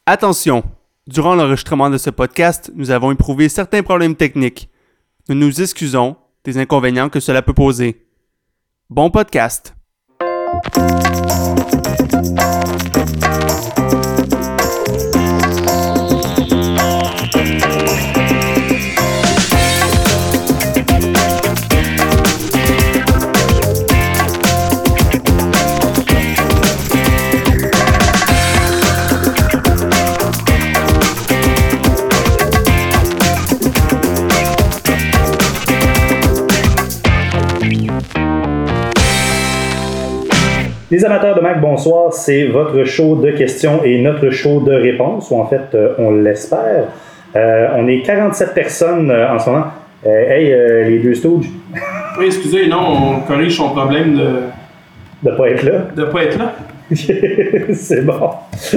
Attention! Durant l'enregistrement de ce podcast, nous avons éprouvé certains problèmes techniques. Nous nous excusons des inconvénients que cela peut poser. Bon podcast! Les amateurs de Mac, bonsoir, c'est votre show de questions et notre show de réponses, ou en fait, on l'espère. On est 47 personnes en ce moment. Les deux Stooges. Oui, excusez, non, on corrige son problème de pas être là. De pas être là. C'est bon.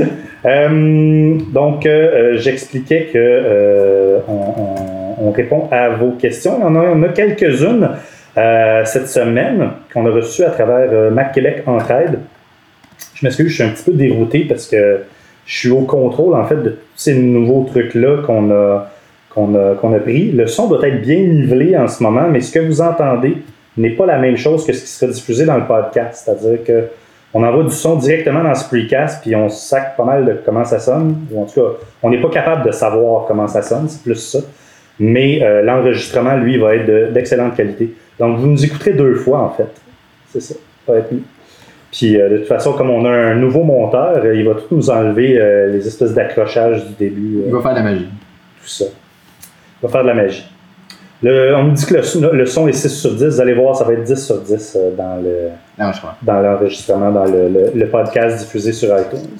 J'expliquais que on répond à vos questions. On a quelques-unes. Cette semaine, qu'on a reçu à travers Mac Québec Entraide. Je m'excuse, je suis un petit peu dérouté parce que je suis au contrôle en fait de tous ces nouveaux trucs-là qu'on a pris. Le son doit être bien nivelé en ce moment, mais ce que vous entendez n'est pas la même chose que ce qui sera diffusé dans le podcast. C'est-à-dire qu'on envoie du son directement dans Spreecast puis on sac pas mal de comment ça sonne. Ou en tout cas, on n'est pas capable de savoir comment ça sonne, c'est plus ça. Mais l'enregistrement, lui, va être d'excellente qualité. Donc, vous nous écouterez 2 fois, en fait. C'est ça. Ça va être mieux. Puis, de toute façon, comme on a un nouveau monteur, il va tout nous enlever les espèces d'accrochages du début. Il va faire de la magie. Tout ça. Il va faire de la magie. On nous dit que le son est 6 sur 10. Vous allez voir, ça va être 10 sur 10 dans l'enregistrement, dans le podcast diffusé sur iTunes.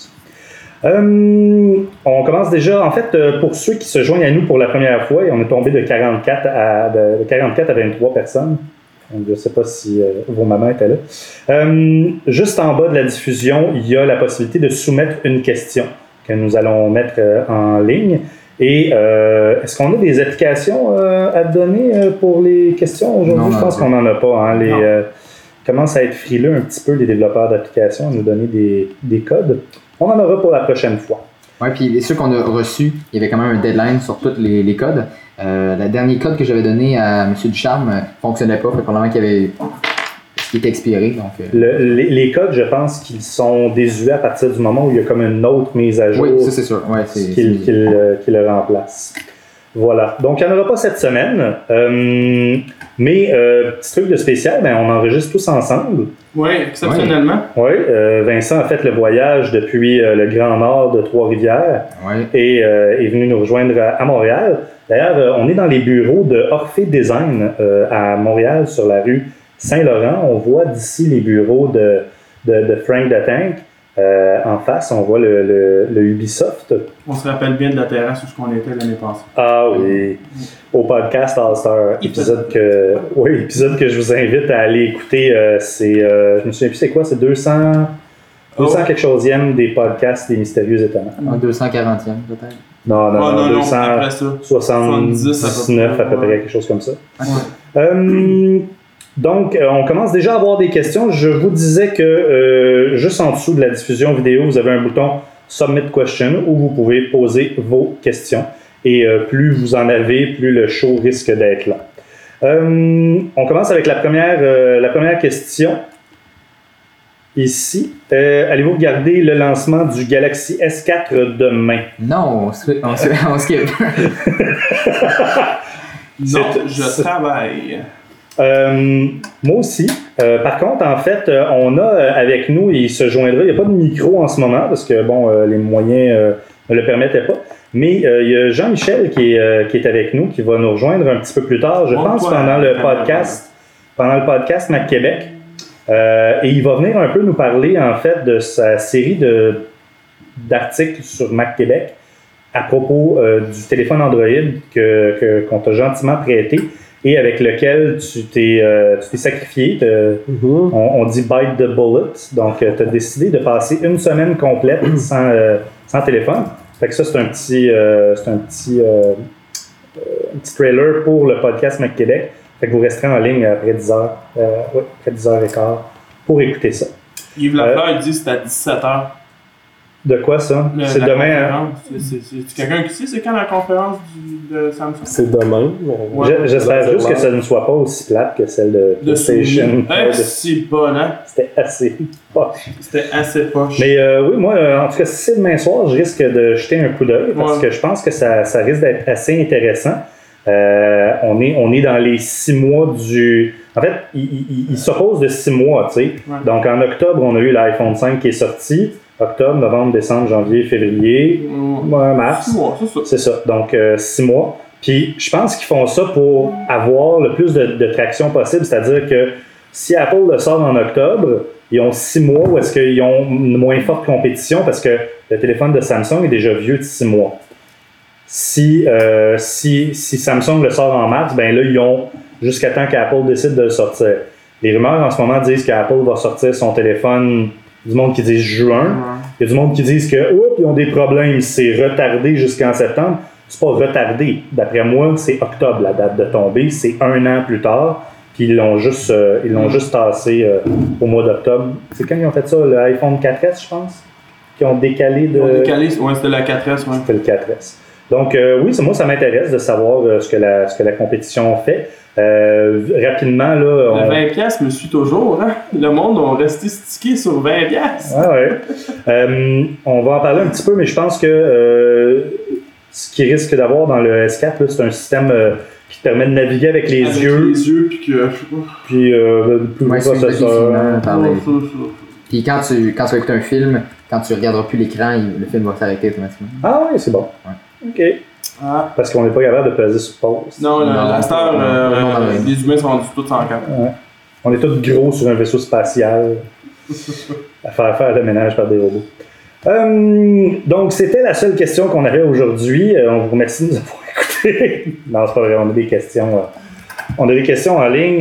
On commence déjà, en fait, pour ceux qui se joignent à nous pour la première fois, et on est tombé de 44 à 23 personnes. Donc, je ne sais pas si vos mamans étaient là. Juste en bas de la diffusion, il y a la possibilité de soumettre une question que nous allons mettre en ligne. Et est-ce qu'on a des applications à donner pour les questions aujourd'hui? Je pense qu'on n'en a pas. Hein, commencent à être frileux un petit peu, les développeurs d'applications, à nous donner des codes. On en aura pour la prochaine fois. Oui, puis ceux qu'on a reçus, il y avait quand même un deadline sur tous les codes. Le dernier code que j'avais donné à M. Ducharme ne fonctionnait pas, fait probablement qu'il y avait ce qui était expiré. Donc, les codes, je pense qu'ils sont désuets à partir du moment où il y a comme une autre mise à jour. Oui, ça c'est sûr. Ouais, qui le remplace. Voilà. Donc, il n'y en aura pas cette semaine. Mais, petit truc de spécial, on enregistre tous ensemble. Oui, exceptionnellement. Oui, Vincent a fait le voyage depuis le Grand Nord de Trois-Rivières et est venu nous rejoindre à Montréal. D'ailleurs, on est dans les bureaux de Orphée Design à Montréal, sur la rue Saint-Laurent. On voit d'ici les bureaux de Frank the Tank. En face, on voit le Ubisoft. On se rappelle bien de la terrasse où on était l'année passée. Ah oui, au podcast All-Star, épisode que je vous invite à aller écouter. Je me souviens plus c'est quoi, c'est 200 quelque chosième des podcasts des Mystérieux Étonnants. 240e peut-être. Non, 279 à peu près, quelque chose comme ça. Okay. Donc, on commence déjà à avoir des questions. Je vous disais que juste en dessous de la diffusion vidéo, vous avez un bouton Submit Question où vous pouvez poser vos questions. Et plus vous en avez, plus le show risque d'être là. On commence avec la première question. Ici, allez-vous regarder le lancement du Galaxy S4 demain? Non, on skip. Non, je travaille. Moi aussi. Par contre, en fait, on a avec nous, il se joindra, il n'y a pas de micro en ce moment parce que les moyens ne le permettaient pas. Mais il y a Jean-Michel qui est avec nous, qui va nous rejoindre un petit peu plus tard, je pense, pendant le podcast Mac Québec. Et il va venir un peu nous parler, en fait, de sa série d'articles sur Mac Québec à propos du téléphone Android qu'on t'a gentiment prêté. Et avec lequel tu t'es sacrifié. On dit bite the bullet. Donc, tu as décidé de passer une semaine complète sans téléphone. Fait que ça, c'est un petit trailer pour le podcast Mac Québec. Fait que vous resterez en ligne après 10h, après 10h15 pour écouter ça. Yves Lafleur, il dit que c'est à 17h. De quoi ça? C'est demain, hein? C'est quelqu'un qui sait c'est quand la conférence de Samsung? C'est demain. Ouais. J'espère juste que ça ne soit pas aussi plate que celle de PlayStation. C'est bon, hein? C'était assez poche. C'était assez poche. Mais oui, moi, en tout cas, si c'est demain soir, je risque de jeter un coup d'œil parce que je pense que ça risque d'être assez intéressant. On est dans les 6 mois du... En fait, il s'oppose de 6 mois, tu sais. Ouais. Donc, en octobre, on a eu l'iPhone 5 qui est sorti. Octobre, novembre, décembre, janvier, février, mars. 6 mois, c'est ça. C'est ça. Donc, 6 mois. Puis, je pense qu'ils font ça pour avoir le plus de traction possible. C'est-à-dire que si Apple le sort en octobre, ils ont 6 mois où est-ce qu'ils ont une moins forte compétition parce que le téléphone de Samsung est déjà vieux de 6 mois. Si Samsung le sort en mars, ben là, ils ont jusqu'à temps qu'Apple décide de le sortir. Les rumeurs en ce moment disent qu'Apple va sortir son téléphone, du monde qui dit juin. Il y a du monde qui disent que ils ont des problèmes, c'est retardé jusqu'en septembre. C'est pas retardé. D'après moi, c'est octobre la date de tombée. C'est 1 an plus tard. Puis ils l'ont juste tassé au mois d'octobre. C'est quand ils ont fait ça, le iPhone 4S, je pense, qui ont décalé de... Ouais, c'était la 4S, ouais. C'était le 4S. Donc, oui, moi, ça m'intéresse de savoir ce que la compétition fait. Rapidement, là... Le 20$ me suit toujours, hein? Le monde a resté stické sur 20$. Ah ouais. On va en parler un petit peu, mais je pense que ce qu'il risque d'avoir dans le S4, là, c'est un système qui te permet de naviguer avec les yeux. Puis que... Puis, plus gros processeur. Puis quand tu écoutes un film, quand tu regarderas plus l'écran, le film va s'arrêter automatiquement. Ah oui, c'est bon. Ouais. OK. Ah. Parce qu'on n'est pas capable de peser sur pause. Non, la star, les humains sont rendus tous en cap. Ouais. On est tous gros sur un vaisseau spatial à faire le ménage par des robots. Donc, c'était la seule question qu'on avait aujourd'hui. On vous remercie de nous avoir écoutés. Non, c'est pas vrai, on a des questions. On a des questions en ligne.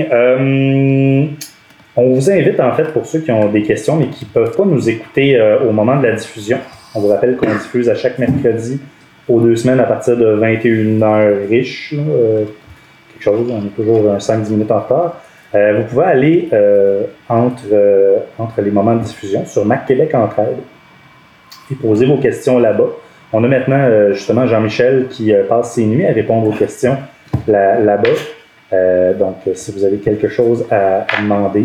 On vous invite, en fait, pour ceux qui ont des questions mais qui ne peuvent pas nous écouter au moment de la diffusion. On vous rappelle qu'on diffuse à chaque mercredi aux 2 semaines à partir de 21h riche. Quelque chose, on est toujours 5-10 minutes en retard. Vous pouvez aller entre les moments de diffusion sur Mac Québec Entraide et poser vos questions là-bas. On a maintenant justement Jean-Michel qui passe ses nuits à répondre aux questions là-bas. Donc, si vous avez quelque chose à demander,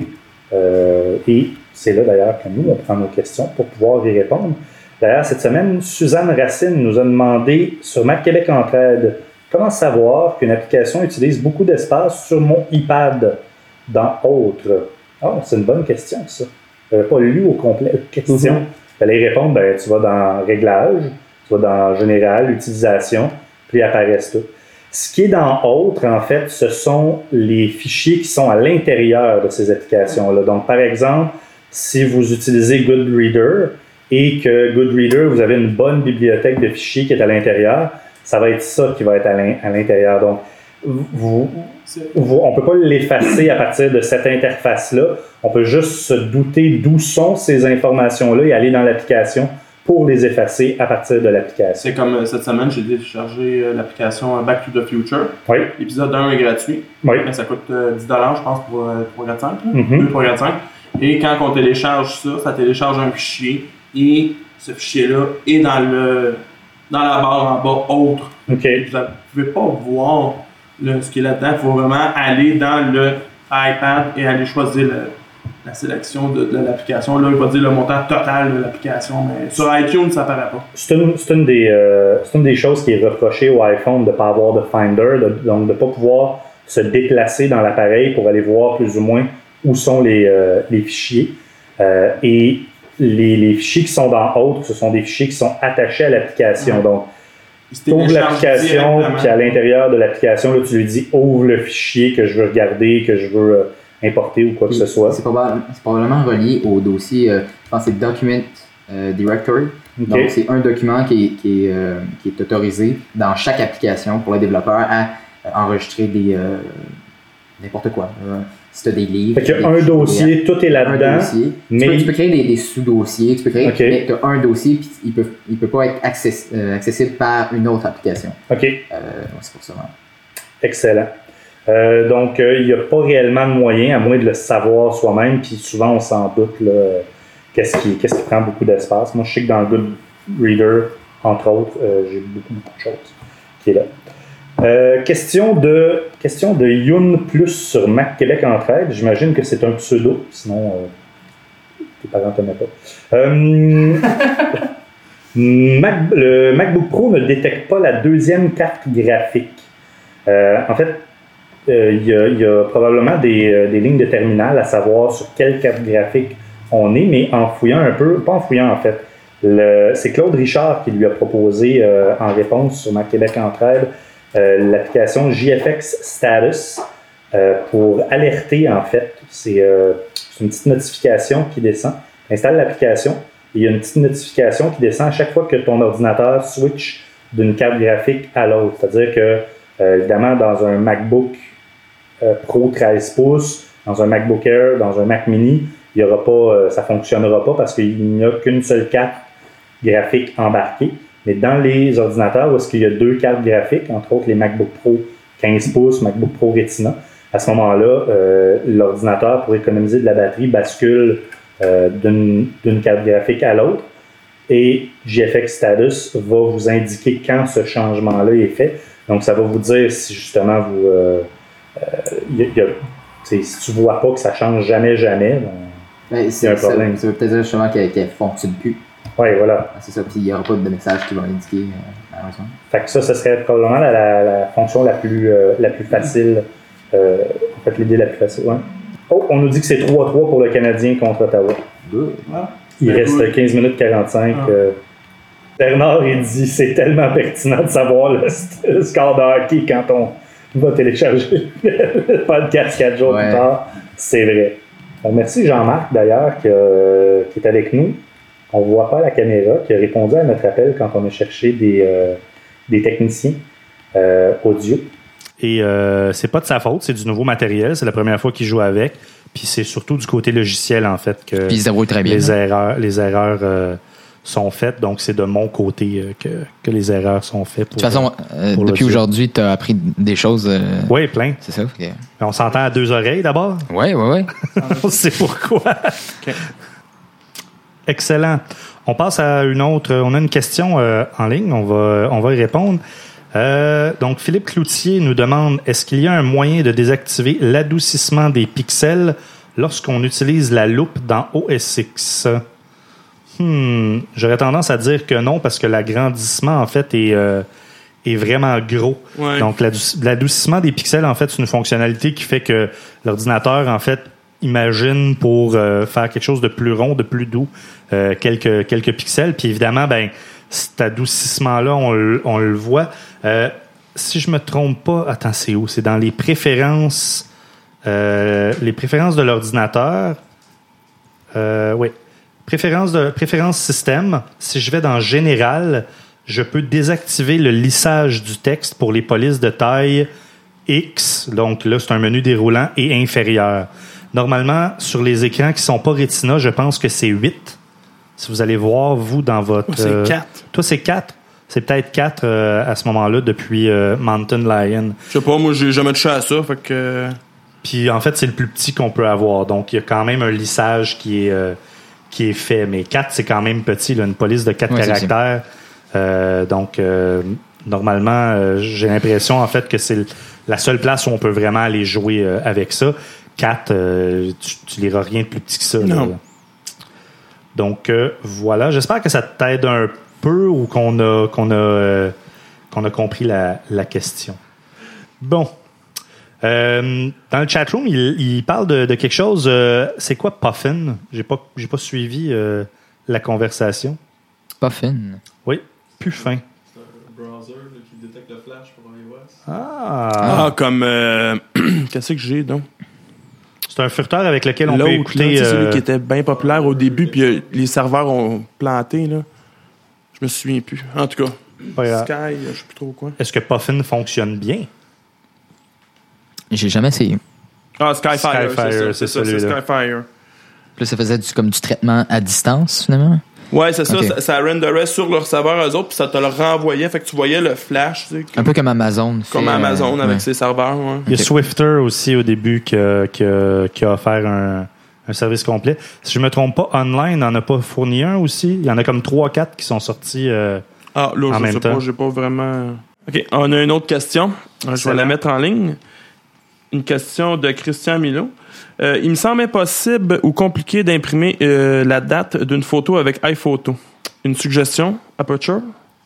et c'est là d'ailleurs que nous, on prend nos questions pour pouvoir y répondre. D'ailleurs, cette semaine, Suzanne Racine nous a demandé sur Mac Québec Entraide comment savoir qu'une application utilise beaucoup d'espace sur mon iPad dans Autres. Ah, c'est une bonne question, ça. Je n'avais pas lu au complet la question. Il fallait répondre, tu vas dans Réglages, tu vas dans Général, Utilisation, puis ils apparaissent tout. Ce qui est dans Autres, en fait, ce sont les fichiers qui sont à l'intérieur de ces applications-là. Donc, par exemple, si vous utilisez Goodreader, et que Goodreader, vous avez une bonne bibliothèque de fichiers qui est à l'intérieur, ça va être ça qui va être à l'intérieur. Donc, on ne peut pas l'effacer à partir de cette interface-là. On peut juste se douter d'où sont ces informations-là et aller dans l'application pour les effacer à partir de l'application. C'est comme cette semaine, j'ai téléchargé l'application Back to the Future. Oui. L'épisode 1 est gratuit. Oui. Mais ça coûte 10$, je pense, pour 3.45. 2.45. Et quand on télécharge ça, ça télécharge un fichier. Et ce fichier-là est dans la barre en bas autre. Okay. Vous ne pouvez pas voir ce qui est là-dedans. Il faut vraiment aller dans le iPad et aller choisir la sélection de l'application. Là, il va dire le montant total de l'application, mais sur iTunes, ça apparaît pas. C'est une des choses qui est reprochée au iPhone de ne pas avoir de Finder, donc de ne pas pouvoir se déplacer dans l'appareil pour aller voir plus ou moins où sont les fichiers. Et les fichiers qui sont dans Autres, ce sont des fichiers qui sont attachés à l'application. Donc, tu ouvres l'application, puis à l'intérieur de l'application, là, tu lui dis « Ouvre le fichier que je veux regarder, que je veux importer ou quoi que ce soit. » C'est probablement relié au dossier, je pense que c'est Document Directory. Okay. Donc, c'est un document qui est autorisé dans chaque application pour le développeur à enregistrer n'importe quoi. Si tu as des livres. Fait qu'il y a un dossier, tout est là-dedans. Mais tu peux créer des sous-dossiers, mais tu as un dossier, puis il peut pas être accessible par une autre application. OK. C'est pour ça. Excellent. Donc, il n'y a pas réellement de moyen, à moins de le savoir soi-même, puis souvent on s'en doute là, qu'est-ce qui prend beaucoup d'espace. Moi, je sais que dans Reader, entre autres. J'ai beaucoup de choses qui est là. Question de Youn Plus sur Mac Québec Entraide. J'imagine que c'est un pseudo, sinon tes parents ne t'aimaient pas. Le MacBook Pro ne détecte pas la deuxième carte graphique. En fait, il y a probablement des lignes de terminal à savoir sur quelle carte graphique on est, mais en fouillant un peu, pas en fouillant en fait. C'est Claude Richard qui lui a proposé en réponse sur Mac Québec Entraide l'application JFX Status pour alerter en fait. C'est une petite notification qui descend. Installe l'application et il y a une petite notification qui descend à chaque fois que ton ordinateur switch d'une carte graphique à l'autre. C'est-à-dire que évidemment dans un MacBook Pro 13 pouces, dans un MacBook Air, dans un Mac Mini, il y aura pas, ça ne fonctionnera pas parce qu'il n'y a qu'une seule carte graphique embarquée. Mais dans les ordinateurs où est-ce qu'il y a deux cartes graphiques, entre autres les MacBook Pro 15 pouces, MacBook Pro Retina, à ce moment-là, l'ordinateur, pour économiser de la batterie, bascule d'une carte graphique à l'autre. Et JFX Status va vous indiquer quand ce changement-là est fait. Donc, ça va vous dire si justement vous... si tu ne vois pas que ça ne change jamais, c'est un problème. Ça veut peut-être dire justement qu'elle ne fonctionne plus. Oui, voilà. C'est ça, puis il n'y aura pas de message qui va indiquer la raison. Fait que ça, ce serait probablement la fonction la plus facile. En fait, l'idée la plus facile, ouais. Oh, on nous dit que c'est 3-3 pour le Canadien contre Ottawa. Il reste 15 minutes 45. Bernard, il dit c'est tellement pertinent de savoir le score de hockey quand on va télécharger le podcast 4 jours plus tard. C'est vrai. Merci Jean-Marc, d'ailleurs, qui est avec nous. On ne voit pas la caméra, qui a répondu à notre appel quand on a cherché des techniciens audio. Et c'est pas de sa faute, c'est du nouveau matériel. C'est la première fois qu'il joue avec. Puis c'est surtout du côté logiciel, en fait, que les erreurs sont faites. Donc, c'est de mon côté que les erreurs sont faites. De toute façon, depuis aujourd'hui, tu as appris des choses. Oui, plein. C'est ça. Okay. On s'entend à deux oreilles, d'abord? Oui. On sait pourquoi. Okay. Excellent. On passe à une autre. On a une question en ligne. On va y répondre. Donc, Philippe Cloutier nous demande, est-ce qu'il y a un moyen de désactiver l'adoucissement des pixels lorsqu'on utilise la loupe dans OS X? J'aurais tendance à dire que non, parce que l'agrandissement, en fait, est vraiment gros. Ouais. Donc, l'adoucissement des pixels, en fait, c'est une fonctionnalité qui fait que l'ordinateur, en fait, imagine pour faire quelque chose de plus rond, de plus doux, quelques pixels. Puis évidemment, cet adoucissement-là, on le voit. Si je me trompe pas, attends, c'est où? C'est dans les préférences de l'ordinateur. Oui. Préférences système. Si je vais dans Général, je peux désactiver le lissage du texte pour les polices de taille X. Donc là, c'est un menu déroulant et inférieur. Normalement, sur les écrans qui sont pas Retina, je pense que c'est 8. Si vous allez voir, vous, dans votre... c'est 4. Toi, c'est 4. C'est peut-être 4 à ce moment-là depuis Mountain Lion. Je sais pas, moi, j'ai jamais touché à ça, fait que... Puis, en fait, c'est le plus petit qu'on peut avoir. Donc, il y a quand même un lissage qui est fait. Mais 4, c'est quand même petit, là, une police de 4 caractères. Donc, normalement, j'ai l'impression, en fait, que c'est la seule place où on peut vraiment aller jouer avec ça. 4, tu liras rien de plus petit que ça. Là. Donc, voilà. J'espère que ça t'aide un peu ou qu'on a compris la question. Bon. Dans le chatroom, il parle de quelque chose. C'est quoi Puffin? J'ai pas suivi la conversation. Puffin? Oui, Puffin. C'est un browser qui détecte le flash pour iOS. Comme... Qu'est-ce que j'ai, donc? C'est un furteur avec lequel on peut écouter... C'est celui qui était bien populaire au début, puis les serveurs ont planté, là. Je me souviens plus. En tout cas, Sky, je sais plus trop quoi. Est-ce que Puffin fonctionne bien? J'ai jamais essayé. Skyfire, c'est celui-là. C'est Skyfire. Puis là, ça faisait du traitement à distance, finalement? Ouais, c'est ça. Ça renderait sur leur serveur eux autres, puis ça te le renvoyait. Fait que tu voyais le flash. Tu sais, un peu comme Amazon. Comme Amazon avec ses serveurs. Ouais. Il y a Swifter aussi au début qui a offert un service complet. Si je me trompe pas, Online n'en a pas fourni un aussi. Il y en a comme 3-4 qui sont sortis Ah, là, en je même sais temps. pas, j'ai pas vraiment... OK, on a une autre question. Je vais la mettre en ligne. Une question de Christian Milo. Il me semble impossible ou compliqué d'imprimer la date d'une photo avec iPhoto. Une suggestion, Aperture?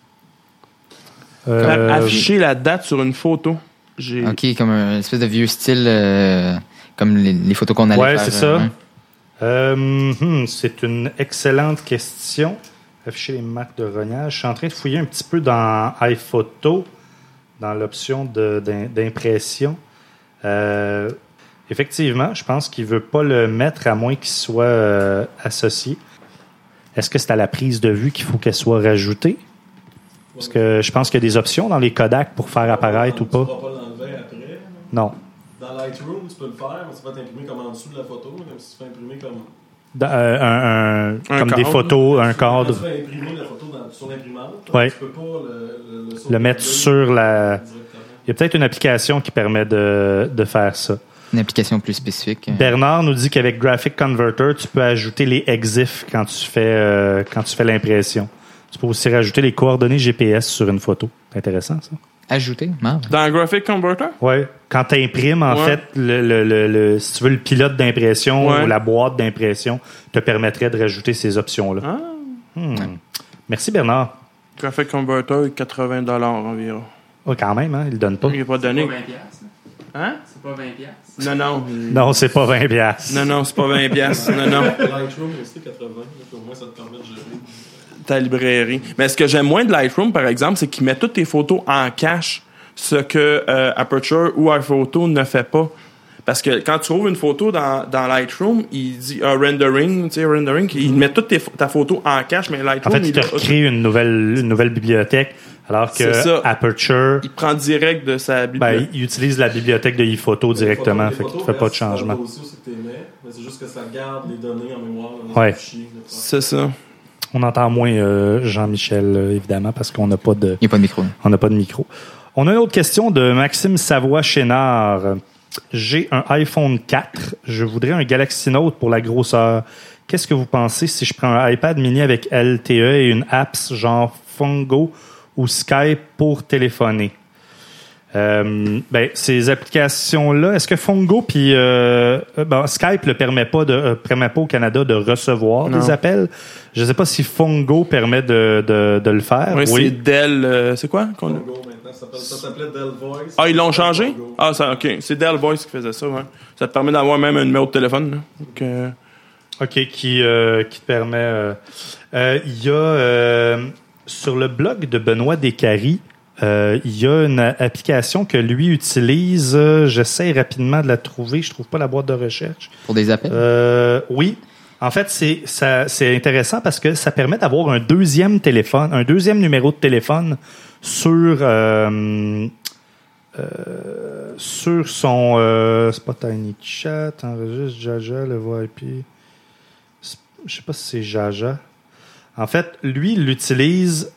Afficher la date sur une photo. OK, comme un espèce de vieux style, comme les photos qu'on allait faire. Ouais, c'est ça. Ouais. C'est une excellente question. Afficher les marques de rognage. Je suis en train de fouiller un petit peu dans iPhoto, dans l'option d'impression. Effectivement, je pense qu'il ne veut pas le mettre à moins qu'il soit associé. Est-ce que c'est à la prise de vue qu'il faut qu'elle soit rajoutée? Parce que je pense qu'il y a des options dans les Kodak pour faire apparaître ou Tu pas. ne pourras pas l'enlever après. Non. Dans Lightroom, tu peux le faire, mais ça va t'imprimer comme en dessous de la photo, comme si tu fais imprimer comme... Comme des cadre. photos, un Quand cadre. tu fais imprimer la photo sur l'imprimante, Ouais. tu peux pas Le mettre sur la... directement. Il y a peut-être une application qui permet de faire ça. Une application plus spécifique. Bernard nous dit qu'avec Graphic Converter, tu peux ajouter les EXIF quand tu fais l'impression. Tu peux aussi rajouter les coordonnées GPS sur une photo. C'est intéressant, ça. Ajouter, marre. Dans Graphic Converter? Oui. Quand tu imprimes, en Ouais. fait, si tu veux, le pilote d'impression Ouais. ou la boîte d'impression te permettrait de rajouter ces options-là. Ah. Merci, Bernard. Graphic Converter, 80$ environ. Oh, quand même, hein, il le donne pas. Il n'est pas donné. Hein? C'est pas 20$. Non, non. Non, c'est pas 20 piastres. Non, non, c'est pas 20$. Non, non. Lightroom aussi, 80$. Au moins, ça te permet de gérer. Ta librairie. Mais ce que j'aime moins de Lightroom, par exemple, c'est qu'il met toutes tes photos en cache, ce que Aperture ou iPhoto ne fait pas. Parce que quand tu ouvres une photo dans Lightroom, il dit rendering, tu sais, rendering, il met toute ta photo en cache, mais En Lightroom, fait, il te recrée une nouvelle bibliothèque, alors que C'est ça. Aperture, il prend direct de sa bibliothèque. il utilise la bibliothèque de iPhoto directement, Les fait qu'il photos ne fait pas de restent dans le changement. dossier où c'est que tu les mets, mais c'est juste que ça garde les données en mémoire dans Ouais. les fichiers. C'est ça. On entend moins Jean-Michel, évidemment, parce qu'on n'a pas de... Il n'y a pas de micro. On n'a pas de micro. On a une autre question de Maxime Savoie-Chénard. J'ai un iPhone 4. Je voudrais un Galaxy Note pour la grosseur. Qu'est-ce que vous pensez si je prends un iPad mini avec LTE et une apps genre Fungo ou Skype pour téléphoner? Ces applications-là, est-ce que Fungo puis Skype ne permet pas au Canada de recevoir Non. des appels? Je ne sais pas si Fungo permet de le faire. Oui, c'est Dell. C'est quoi? Fungo, maintenant, ça s'appelait Dell Voice. Ah, ils l'ont changé? Fungo. Ah, ça, OK. C'est Dell Voice qui faisait ça, ouais. Ça te permet d'avoir même un numéro de téléphone. Là. Donc, OK, qui te permet... Il y a... sur le blog de Benoît Descaries, il y a une application que lui utilise. J'essaie rapidement de la trouver. Je trouve pas la boîte de recherche. Pour des appels? Oui. En fait, c'est intéressant parce que ça permet d'avoir un deuxième téléphone, un deuxième numéro de téléphone sur son... c'est pas TinyChat, enregistre Jaja, le VIP. Je sais pas si c'est Jaja. En fait, lui, il l'utilise...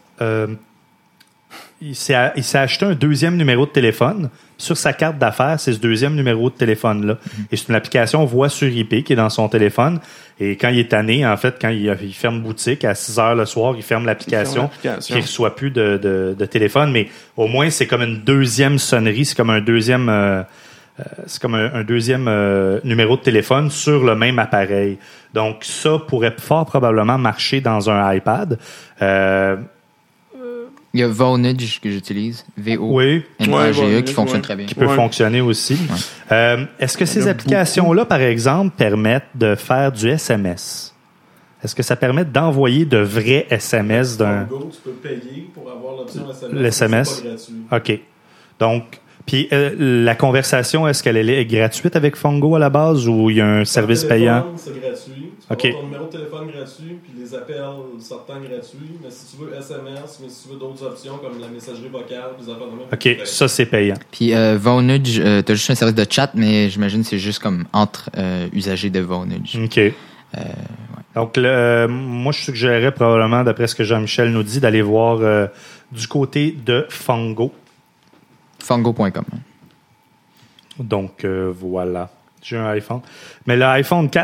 il s'est acheté un deuxième numéro de téléphone. Sur sa carte d'affaires, c'est ce deuxième numéro de téléphone-là. Et c'est une application voix sur IP qui est dans son téléphone. Et quand il est tanné, en fait, quand il ferme boutique, à 6 heures le soir, il ferme l'application. Puis il ne reçoit plus de téléphone. Mais au moins, c'est comme une deuxième sonnerie. C'est comme un deuxième... un deuxième numéro de téléphone sur le même appareil. Donc, ça pourrait fort probablement marcher dans un iPad. Il y a Vonage que j'utilise. Oui, V-O-N-A-G-E qui fonctionne très bien. qui peut fonctionner aussi. Ouais. Est-ce que ces applications-là, par exemple, permettent de faire du SMS? Est-ce que ça permet d'envoyer de vrais SMS d'un... Fungo, tu peux payer pour avoir l'option SMS. Le SMS? mais c'est pas gratuit. OK. Donc, puis la conversation, est-ce qu'elle est gratuite avec Fungo à la base ou il y a un service Par téléphone, payant? C'est gratuit. Tu peux OK. avoir ton numéro de téléphone gratuit, puis les appels sortants gratuits. Mais si tu veux SMS, mais si tu veux d'autres options comme la messagerie vocale, les appels de même. OK, ça, c'est payant. Puis Vonage, t'as juste un service de chat, mais j'imagine que c'est juste comme entre usagers de Vonage. OK. Donc, moi, je suggérerais probablement, d'après ce que Jean-Michel nous dit, d'aller voir du côté de Fungo. Fungo.com. Donc, voilà. J'ai un iPhone. Mais l'iPhone 4,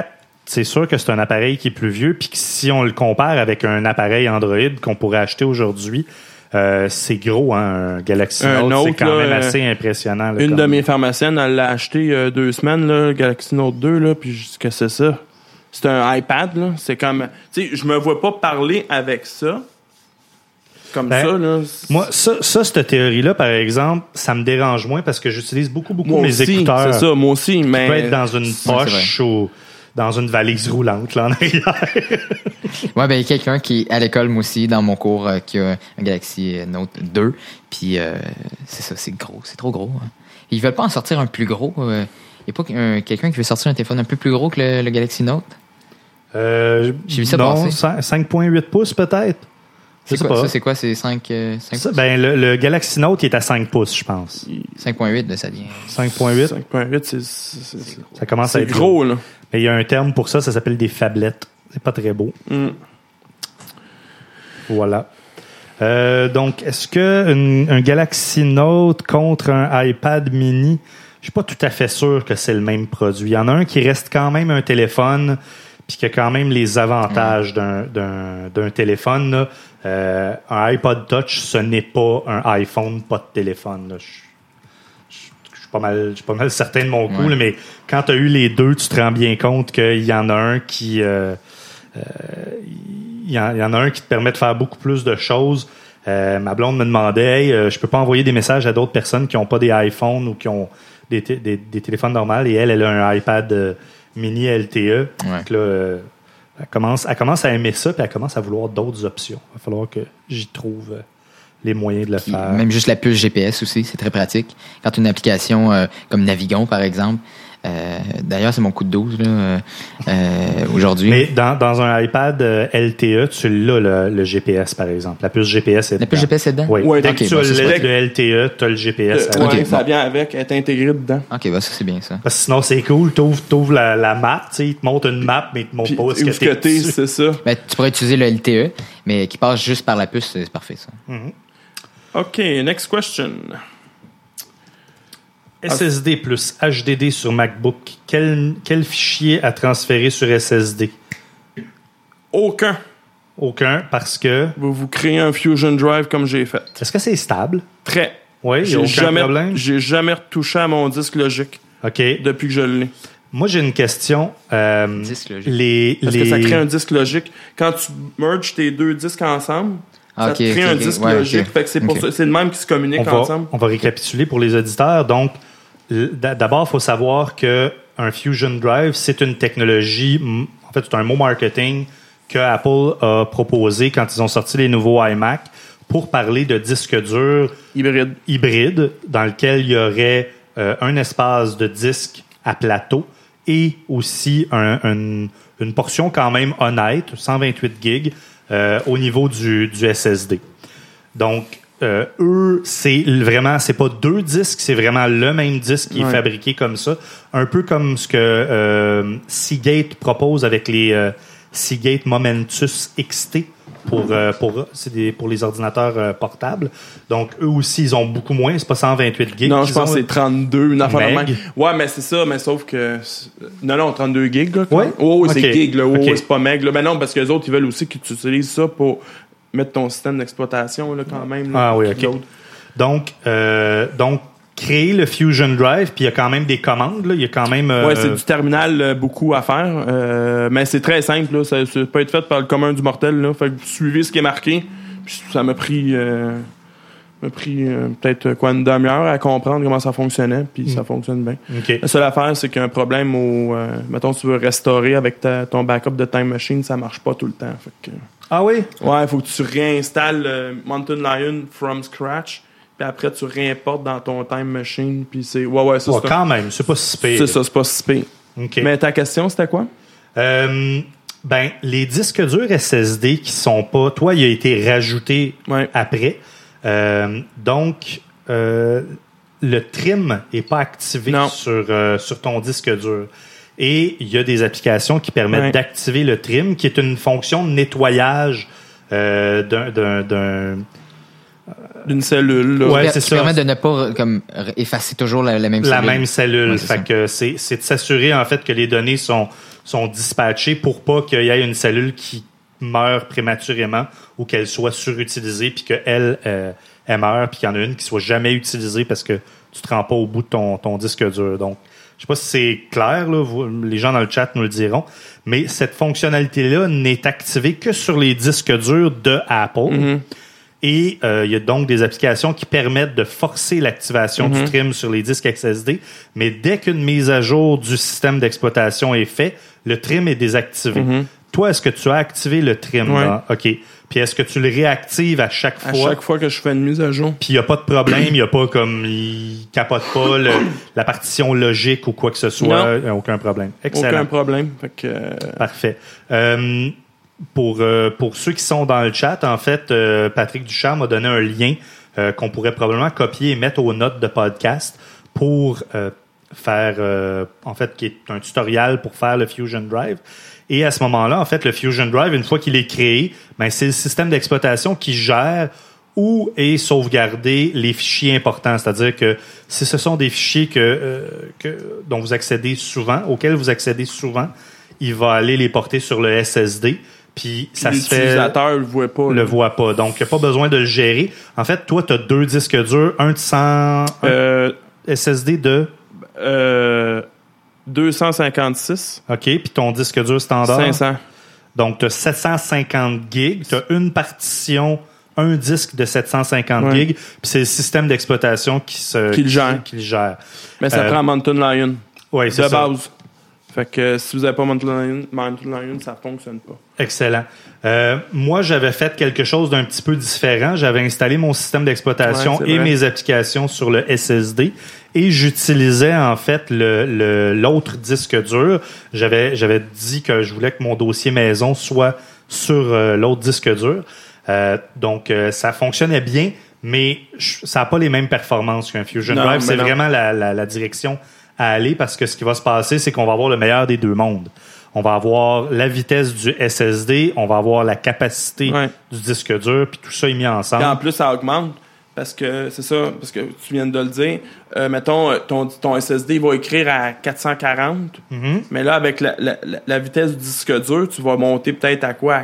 c'est sûr que c'est un appareil qui est plus vieux, puis que si on le compare avec un appareil Android qu'on pourrait acheter aujourd'hui, c'est gros, hein, un Galaxy Note, c'est quand même assez impressionnant. Là, une de mes pharmaciennes, elle l'a acheté 2 semaines, là, Galaxy Note 2, là, puis je dis que c'est ça. C'est un iPad, là. C'est comme... Tu sais, je me vois pas parler avec ça. Comme ça, là. Moi, cette théorie-là, par exemple, ça me dérange moins parce que j'utilise beaucoup moi mes aussi, écouteurs. C'est ça, moi aussi, mais... Ça peut être dans une poche ou dans une valise roulante, là, en arrière. Ouais, ben, il y a quelqu'un qui, à l'école, moi aussi, dans mon cours, qui a un Galaxy Note 2. Puis, c'est ça, c'est gros. C'est trop gros. Hein. Ils veulent pas en sortir un plus gros. Il n'y a pas quelqu'un qui veut sortir un téléphone un peu plus gros que le Galaxy Note? J'ai vu ça passer. 5.8 pouces, peut-être. C'est quoi, ça, c'est quoi? C'est 5 pouces? Ben, le Galaxy Note, il est à 5 pouces, je pense. 5.8, ça devient... 5.8? 5.8, ça commence à être gros, là. Mais il y a un terme pour ça, ça s'appelle des phablettes. C'est pas très beau. Voilà. Donc, est-ce que un Galaxy Note contre un iPad mini, je suis pas tout à fait sûr que c'est le même produit. Il y en a un qui reste quand même un téléphone, puis qui a quand même les avantages d'un téléphone. Là. Un iPod Touch, ce n'est pas un iPhone, pas de téléphone. Là. Je suis pas mal certain de mon coup, là, mais quand tu as eu les deux, tu te rends bien compte qu'il y en a un qui... il y en a un qui te permet de faire beaucoup plus de choses. Ma blonde me demandait, hey, je peux pas envoyer des messages à d'autres personnes qui n'ont pas des iPhones ou qui ont des téléphones normaux, et elle a un iPad mini LTE. Donc là, elle commence à aimer ça, puis elle commence à vouloir d'autres options. Il va falloir que j'y trouve les moyens de le faire. Même juste la puce GPS aussi, c'est très pratique. Quand tu as une application comme Navigon, par exemple, d'ailleurs, c'est mon coup de 12 là, aujourd'hui. Mais dans un iPad LTE, tu l'as, le GPS, par exemple. La puce GPS est dedans. La puce GPS est dedans? Oui. Ouais, dès que tu as le LTE, tu as le GPS. Ça vient avec, elle est intégrée dedans. OK, ça, c'est bien ça. Parce que sinon, c'est cool. T'ouvres la map, tu sais, il te montre une map, mais il te montre pas où est-ce que t'es. C'est ça. Ben, tu pourrais utiliser le LTE, mais qui passe juste par la puce, c'est parfait, ça. OK, next question. SSD plus HDD sur MacBook, quel fichier à transférer sur SSD? Aucun. Aucun, parce que... Vous créez un Fusion Drive comme j'ai fait. Est-ce que c'est stable? Très. Oui, il n'y a aucun problème? J'ai jamais retouché à mon disque logique. OK. Depuis que je l'ai. Moi, j'ai une question. Disque logique. Parce que ça crée un disque logique. Quand tu merges tes deux disques ensemble, ça te crée un disque logique. Fait que c'est pour ça, c'est le même qui se communique ensemble. On va récapituler pour les auditeurs. Donc, d'abord, il faut savoir qu'un Fusion Drive, c'est une technologie, en fait, c'est un mot marketing que Apple a proposé quand ils ont sorti les nouveaux iMac pour parler de disque dur hybride dans lequel il y aurait un espace de disque à plateau et aussi une portion quand même honnête, 128 gigs, au niveau du SSD. Donc, eux, c'est pas deux disques, c'est vraiment le même disque qui est fabriqué comme ça. Un peu comme ce que Seagate propose avec les Seagate Momentus XT pour les ordinateurs portables. Donc, eux aussi, ils ont beaucoup moins. C'est pas 128 gigs. Non, je pense que c'est 32. Une affaire de Meg. Ouais, mais c'est ça, mais sauf que... Non, 32 gigs. Là, ouais? Oh, c'est okay. gig. Là. Oh, okay. c'est pas meg. Là. Ben non, parce que les autres, ils veulent aussi que tu utilises ça pour mettre ton système d'exploitation là, quand même. Là, oui, OK. Donc, créer le Fusion Drive, puis il y a quand même des commandes. Là. Il y a quand même... c'est du terminal beaucoup à faire. Mais c'est très simple. Là. Ça peut être fait par le commun du mortel. Là. Fait que vous suivez ce qui est marqué. Puis ça m'a pris... peut-être une demi-heure à comprendre comment ça fonctionnait, puis ça fonctionne bien. Okay. La seule affaire, c'est qu'il y a un problème mettons, tu veux restaurer avec ton backup de Time Machine, ça marche pas tout le temps. Fait que, ah oui? Ouais, il faut que tu réinstalles Mountain Lion from scratch, puis après tu réimportes dans ton Time Machine, puis c'est... Ouais, ça, c'est quand même, c'est pas si pire. C'est ça, c'est pas si pire. Okay. Mais ta question, c'était quoi? Les disques durs SSD qui sont pas... Toi, il a été rajouté après. Donc, le trim n'est pas activé sur ton disque dur. Et il y a des applications qui permettent d'activer le trim, qui est une fonction de nettoyage d'une cellule. Là. Ouais, c'est ça. Qui permet de ne pas effacer toujours la même cellule. La même cellule. Ouais, fait que c'est de s'assurer en fait que les données sont sont dispatchés pour pas qu'il y ait une cellule qui meurt prématurément ou qu'elle soit surutilisée puis qu'elle elle meurt puis qu'il y en a une qui soit jamais utilisée parce que tu te rends pas au bout de ton disque dur. Donc, je sais pas si c'est clair, là, les gens dans le chat nous le diront, mais cette fonctionnalité-là n'est activée que sur les disques durs de Apple. Mm-hmm. Et il y a donc des applications qui permettent de forcer l'activation du trim sur les disques SSD, mais dès qu'une mise à jour du système d'exploitation est faite, le trim est désactivé. Mm-hmm. Toi, est-ce que tu as activé le trim? Ouais. Là? OK. Puis est-ce que tu le réactives à chaque fois? À chaque fois que je fais une mise à jour. Puis il n'y a pas de problème, il n'y a pas comme... Il capote pas la partition logique ou quoi que ce soit. Aucun problème. Excellent. Aucun problème. Fait que... Parfait. Pour ceux qui sont dans le chat, en fait, Patrick Ducharme m'a donné un lien qu'on pourrait probablement copier et mettre aux notes de podcast pour faire... en fait, qui est un tutoriel pour faire le Fusion Drive. Et à ce moment-là, en fait, le Fusion Drive, une fois qu'il est créé, ben, c'est le système d'exploitation qui gère où est sauvegardé les fichiers importants. C'est-à-dire que si ce sont des fichiers dont vous accédez souvent, auxquels vous accédez souvent, il va aller les porter sur le SSD. Puis ça se fait. L'utilisateur le voit pas. Donc, il n'y a pas besoin de le gérer. En fait, toi, tu as 2 disques durs, un de 100 SSD de 256. OK, puis ton disque dur standard? 500. Donc, tu as 750 gigs, tu as une partition, un disque de 750 gigs, puis c'est le système d'exploitation qui le gère. Mais ça prend Mountain Lion. Oui, c'est de ça. base. Fait que si vous n'avez pas Mountain Lion, ça fonctionne pas. Excellent. Moi, j'avais fait quelque chose d'un petit peu différent. J'avais installé mon système d'exploitation et mes applications sur le SSD et j'utilisais en fait l'autre disque dur. J'avais dit que je voulais que mon dossier maison soit sur l'autre disque dur. Donc, ça fonctionnait bien, mais ça n'a pas les mêmes performances qu'un Fusion Drive. C'est vraiment la direction à aller parce que ce qui va se passer, c'est qu'on va avoir le meilleur des deux mondes. On va avoir la vitesse du SSD, on va avoir la capacité du disque dur, puis tout ça est mis ensemble. Et en plus, ça augmente parce que c'est ça, parce que tu viens de le dire. Mettons, ton SSD va écrire à 440, mais là, avec la vitesse du disque dur, tu vas monter peut-être à quoi? À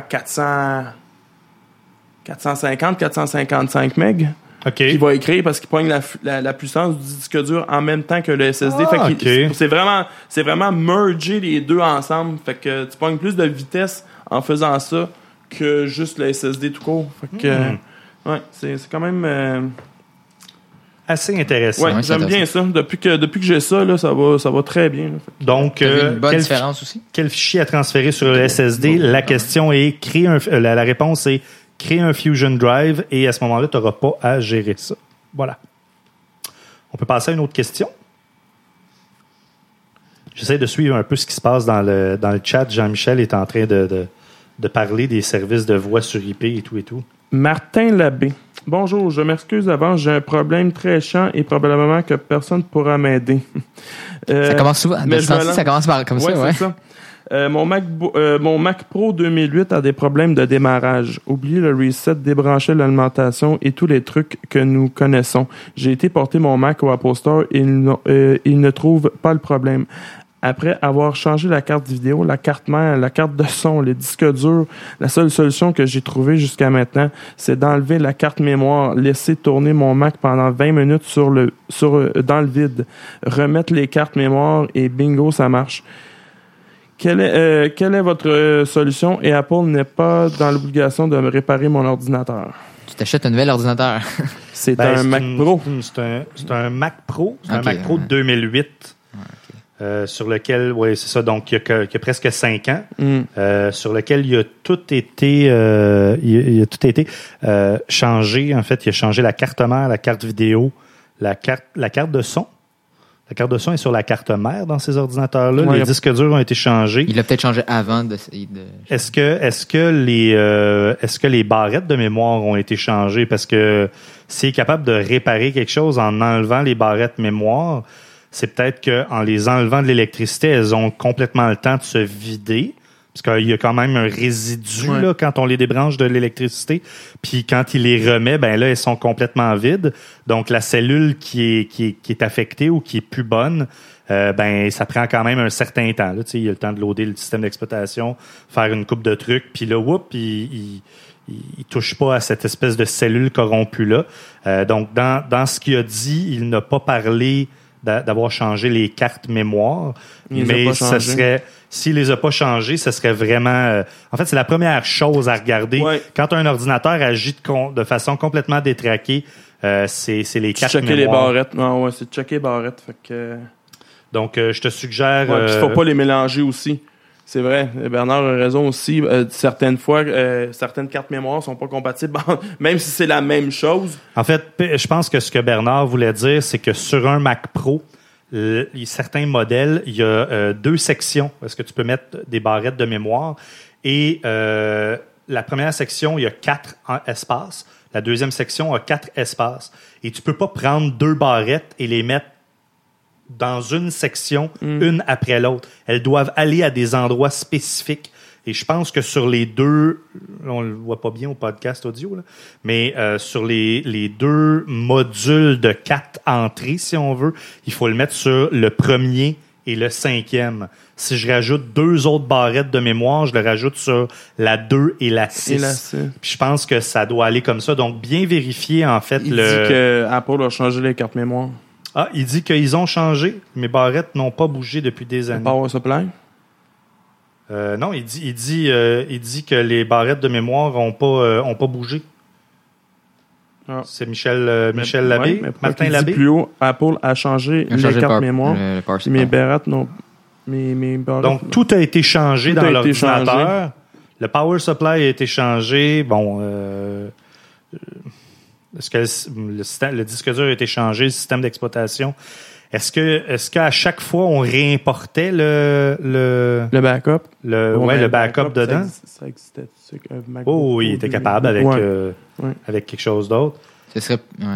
450, 455 MB. Okay. Qui va écrire parce qu'il pogne la puissance du disque dur en même temps que le SSD. C'est vraiment merger les deux ensemble. Fait que tu pognes plus de vitesse en faisant ça que juste le SSD tout court. Fait que c'est quand même assez intéressant. Ouais, j'aime bien ça. Depuis que j'ai ça, là, ça va très bien. Là. Donc, une bonne différence aussi. Quel fichier à transférer sur le SSD? La question est la réponse est créer un Fusion Drive et à ce moment-là, tu n'auras pas à gérer ça. Voilà. On peut passer à une autre question. J'essaie de suivre un peu ce qui se passe dans le chat. Jean-Michel est en train de parler des services de voix sur IP et tout. Martin Labbé. Bonjour, je m'excuse d'avance, j'ai un problème très chiant et probablement que personne ne pourra m'aider. Ça commence souvent. Ça commence par comme ça, ouais. C'est ça. Mon Mac Pro 2008 a des problèmes de démarrage. Oubliez le reset, débrancher l'alimentation et tous les trucs que nous connaissons. J'ai été porter mon Mac au Apple Store et il ne trouve pas le problème. Après avoir changé la carte vidéo, la carte mère, la carte de son, les disques durs, la seule solution que j'ai trouvée jusqu'à maintenant, c'est d'enlever la carte mémoire, laisser tourner mon Mac pendant 20 minutes dans le vide, remettre les cartes mémoire et bingo, ça marche. Quelle est votre solution? Et Apple n'est pas dans l'obligation de me réparer mon ordinateur. Tu t'achètes un nouvel ordinateur. C'est un Mac Pro. C'est un Mac Pro. C'est un Mac Pro de 2008. Sur lequel, oui, c'est ça, donc il y a presque 5 ans, sur lequel il a tout été, changé. En fait, il a changé la carte mère, la carte vidéo, la carte de son. La carte de son est sur la carte mère dans ces ordinateurs-là. Les disques durs ont été changés. Il l'a peut-être changé avant d'essayer de... Est-ce que les barrettes de mémoire ont été changées? Parce que s'il est capable de réparer quelque chose en enlevant les barrettes mémoire, c'est peut-être qu'en les enlevant de l'électricité, elles ont complètement le temps de se vider. Parce qu'il y a quand même un résidu là, quand on les débranche de l'électricité. Puis quand il les remet, ben là, elles sont complètement vides. Donc la cellule qui est affectée ou qui est plus bonne, ça prend quand même un certain temps. Là, il y a le temps de loader le système d'exploitation, faire une coupe de trucs, puis là, il touche pas à cette espèce de cellule corrompue-là. Donc, dans ce qu'il a dit, il n'a pas parlé d'avoir changé les cartes mémoire, mais ce serait, s'il les a pas changées, ce serait vraiment... en fait, c'est la première chose à regarder. Ouais. Quand un ordinateur agit de façon complètement détraquée, c'est les cartes mémoire. Checker les barrettes. Non, c'est de checker les barrettes. Fait que... Donc, je te suggère... il faut pas les mélanger aussi. C'est vrai, Bernard a raison aussi. Certaines fois, certaines cartes mémoire sont pas compatibles, même si c'est la même chose. En fait, je pense que ce que Bernard voulait dire, c'est que sur un Mac Pro, certains modèles, il y a 2 sections. Est-ce que tu peux mettre des barrettes de mémoire? Et la première section, il y a 4 espaces. La deuxième section a 4 espaces. Et tu peux pas prendre 2 barrettes et les mettre dans une section, une après l'autre. Elles doivent aller à des endroits spécifiques. Et je pense que sur les 2, on le voit pas bien au podcast audio, là, mais sur les 2 modules de 4 entrées, si on veut, il faut le mettre sur le premier et le 5e. Si je rajoute 2 autres barrettes de mémoire, je le rajoute sur la 2 et la 6. Puis je pense que ça doit aller comme ça. Donc, bien vérifier, en fait, il dit que Apple a changé les cartes mémoire. Ah, il dit qu'ils ont changé. Mes barrettes n'ont pas bougé depuis des années. Power supply? Non, il dit que les barrettes de mémoire ont pas bougé. Ah. C'est Michel Labbé, Martin Labbé. Plus haut, Apple a changé les cartes mémoire. Mes barrettes n'ont... Donc, tout a été changé dans l'ordinateur. Le power supply a été changé. Bon... est-ce que le disque dur a été changé, le système d'exploitation? Est-ce qu'à chaque fois, on réimportait le backup? Le backup dedans? Ça existait. Oh, il était capable avec quelque chose d'autre. Ce serait...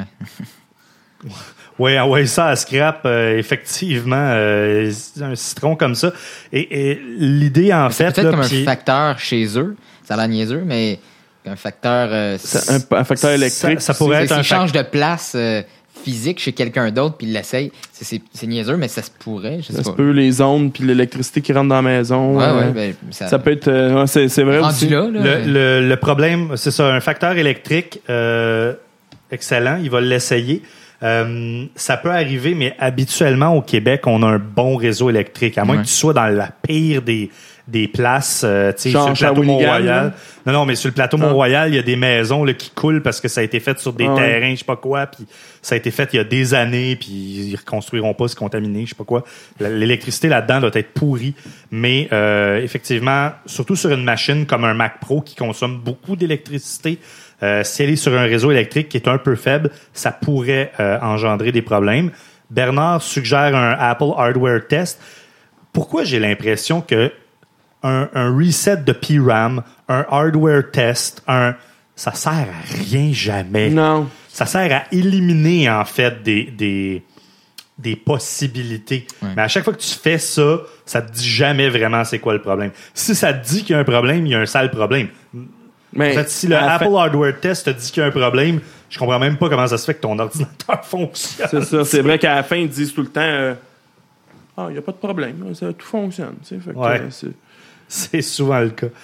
Oui, envoyer ça à scrap, effectivement, un citron comme ça. Et l'idée, en fait... Peut-être comme un facteur chez eux. Ça a l'air niaiseux, mais... Un facteur... un facteur électrique. Ça pourrait être un change de place physique chez quelqu'un d'autre puis il l'essaye. C'est niaiseux, mais ça se pourrait. Ça se peut, les ondes puis l'électricité qui rentre dans la maison. Ça peut être... c'est vrai aussi. Là, le problème, c'est ça, un facteur électrique excellent, il va l'essayer. Ça peut arriver, mais habituellement, au Québec, on a un bon réseau électrique. À moins que tu sois dans la pire des places, tu sais, sur le plateau Mont-Royal. Non, mais sur le plateau Mont-Royal, il y a des maisons là, qui coulent parce que ça a été fait sur des terrains, je sais pas quoi, puis ça a été fait il y a des années, puis ils reconstruiront pas, c'est contaminé, je sais pas quoi. L'électricité là-dedans doit être pourrie, mais effectivement, surtout sur une machine comme un Mac Pro qui consomme beaucoup d'électricité, si elle est sur un réseau électrique qui est un peu faible, ça pourrait engendrer des problèmes. Bernard suggère un Apple Hardware Test. Pourquoi j'ai l'impression que un reset de PRAM, un hardware test, ça sert à rien jamais. Non. Ça sert à éliminer, en fait, des possibilités. Ouais. Mais à chaque fois que tu fais ça, ça te dit jamais vraiment c'est quoi le problème. Si ça te dit qu'il y a un problème, il y a un sale problème. Mais en fait, si le Apple Hardware Test te dit qu'il y a un problème, je comprends même pas comment ça se fait que ton ordinateur fonctionne. C'est ça. C'est vrai qu'à la fin, ils disent tout le temps il n'y a pas de problème. Ça, tout fonctionne. Fait que, c'est souvent le cas.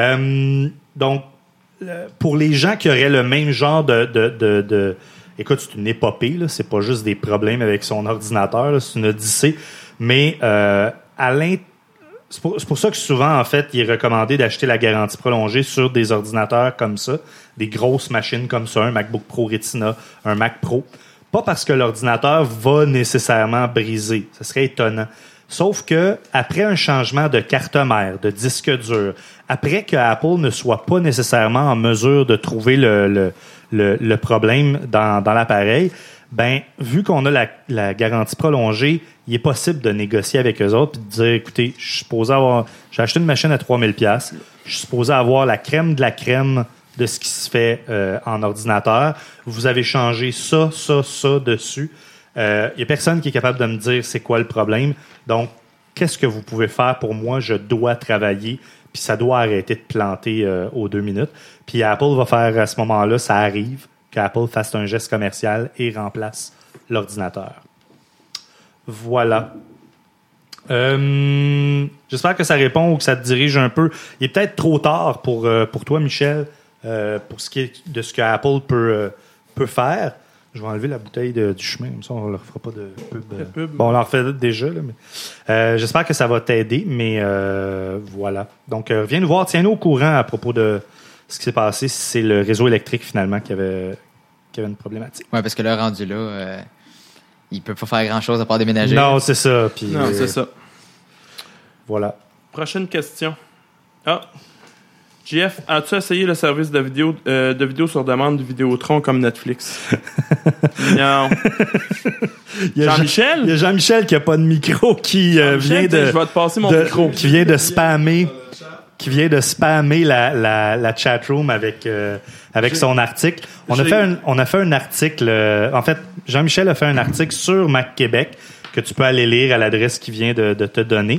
Donc, pour les gens qui auraient le même genre de écoute, c'est une épopée, là, c'est pas juste des problèmes avec son ordinateur, là, c'est une odyssée, mais c'est pour ça que souvent, en fait, il est recommandé d'acheter la garantie prolongée sur des ordinateurs comme ça, des grosses machines comme ça, un MacBook Pro Retina, un Mac Pro. Pas parce que l'ordinateur va nécessairement briser, ce serait étonnant. Sauf que après un changement de carte mère, de disque dur, après que Apple ne soit pas nécessairement en mesure de trouver le problème dans l'appareil, ben vu qu'on a la garantie prolongée, il est possible de négocier avec eux autres et de dire, écoutez, j'ai acheté une machine à 3000$, je suis supposé avoir la crème de la crème de ce qui se fait en ordinateur. Vous avez changé ça dessus. Il n'y a personne qui est capable de me dire c'est quoi le problème. Donc, qu'est-ce que vous pouvez faire pour moi? Je dois travailler, puis ça doit arrêter de planter aux 2 minutes. Puis Apple va faire, à ce moment-là, ça arrive, qu'Apple fasse un geste commercial et remplace l'ordinateur. Voilà. J'espère que ça répond ou que ça te dirige un peu. Il est peut-être trop tard pour toi, Michel, pour ce qui est de ce que Apple peut faire. Je vais enlever la bouteille du chemin, comme ça on leur fera pas de pub. Bon, on leur fait déjà, là, mais j'espère que ça va t'aider, mais voilà. Donc, viens nous voir, tiens-nous au courant à propos de ce qui s'est passé, si c'est le réseau électrique finalement qui avait une problématique. Ouais, parce que là, rendu là, il peut pas faire grand-chose à part déménager. Non, c'est ça. Puis, Non, c'est ça. Voilà. Prochaine question. Ah. JF, as-tu essayé le service de vidéo sur demande du Vidéotron comme Netflix? Non. Jean-Michel? Il y a Jean-Michel qui a pas de micro qui vient de... Je vais te passer mon micro. Qui vient de spammer... Qui vient de spammer la chatroom avec son article. On a fait un article... en fait, Jean-Michel a fait un article sur Mac Québec que tu peux aller lire à l'adresse qu'il vient de te donner.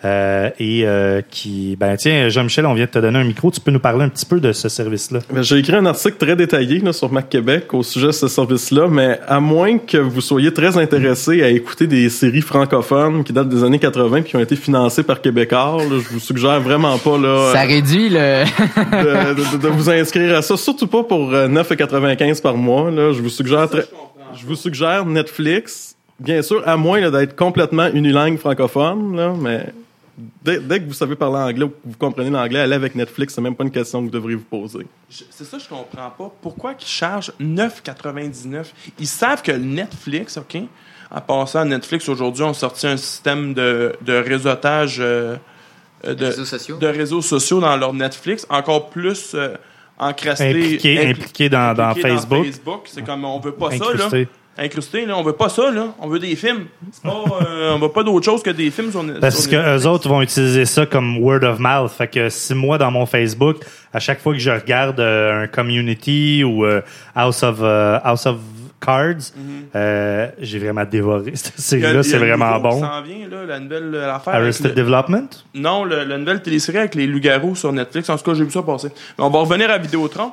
Tiens, Jean-Michel, on vient de te donner un micro. Tu peux nous parler un petit peu de ce service-là? J'ai écrit un article très détaillé là, sur Mac Québec au sujet de ce service-là, mais à moins que vous soyez très intéressé à écouter des séries francophones qui datent des années 80 et qui ont été financées par Québécois, là, je vous suggère vraiment pas là, ça réduit le... de vous inscrire à ça, surtout pas pour 9,95 par mois. Là. Je vous suggère Netflix, bien sûr, à moins là, d'être complètement unilingue francophone, là, mais... Dès que vous savez parler anglais ou que vous comprenez l'anglais, allez avec Netflix, c'est même pas une question que vous devriez vous poser. C'est ça que je comprends pas. Pourquoi ils chargent 9,99? Ils savent que Netflix, OK, en passant à Netflix, aujourd'hui, ont sorti un système de réseautage de réseaux sociaux dans leur Netflix, encore plus encrasté. Impliqué dans Facebook. C'est comme, on veut pas incrusté. ça, là. Incrusté, là, on veut pas ça, là. On veut des films. C'est pas, on veut pas d'autre chose que des films sur Parce que eux autres vont utiliser ça comme word of mouth. Fait que si moi, dans mon Facebook, à chaque fois que je regarde un Community ou House of Cards, j'ai vraiment dévoré cette série-là. C'est vraiment bon. Ça s'en vient, là, la nouvelle affaire. Arrested Development? Non, la nouvelle télésérie avec les loups-garous sur Netflix. En tout cas, j'ai vu ça passer. Mais on va revenir à Vidéotron.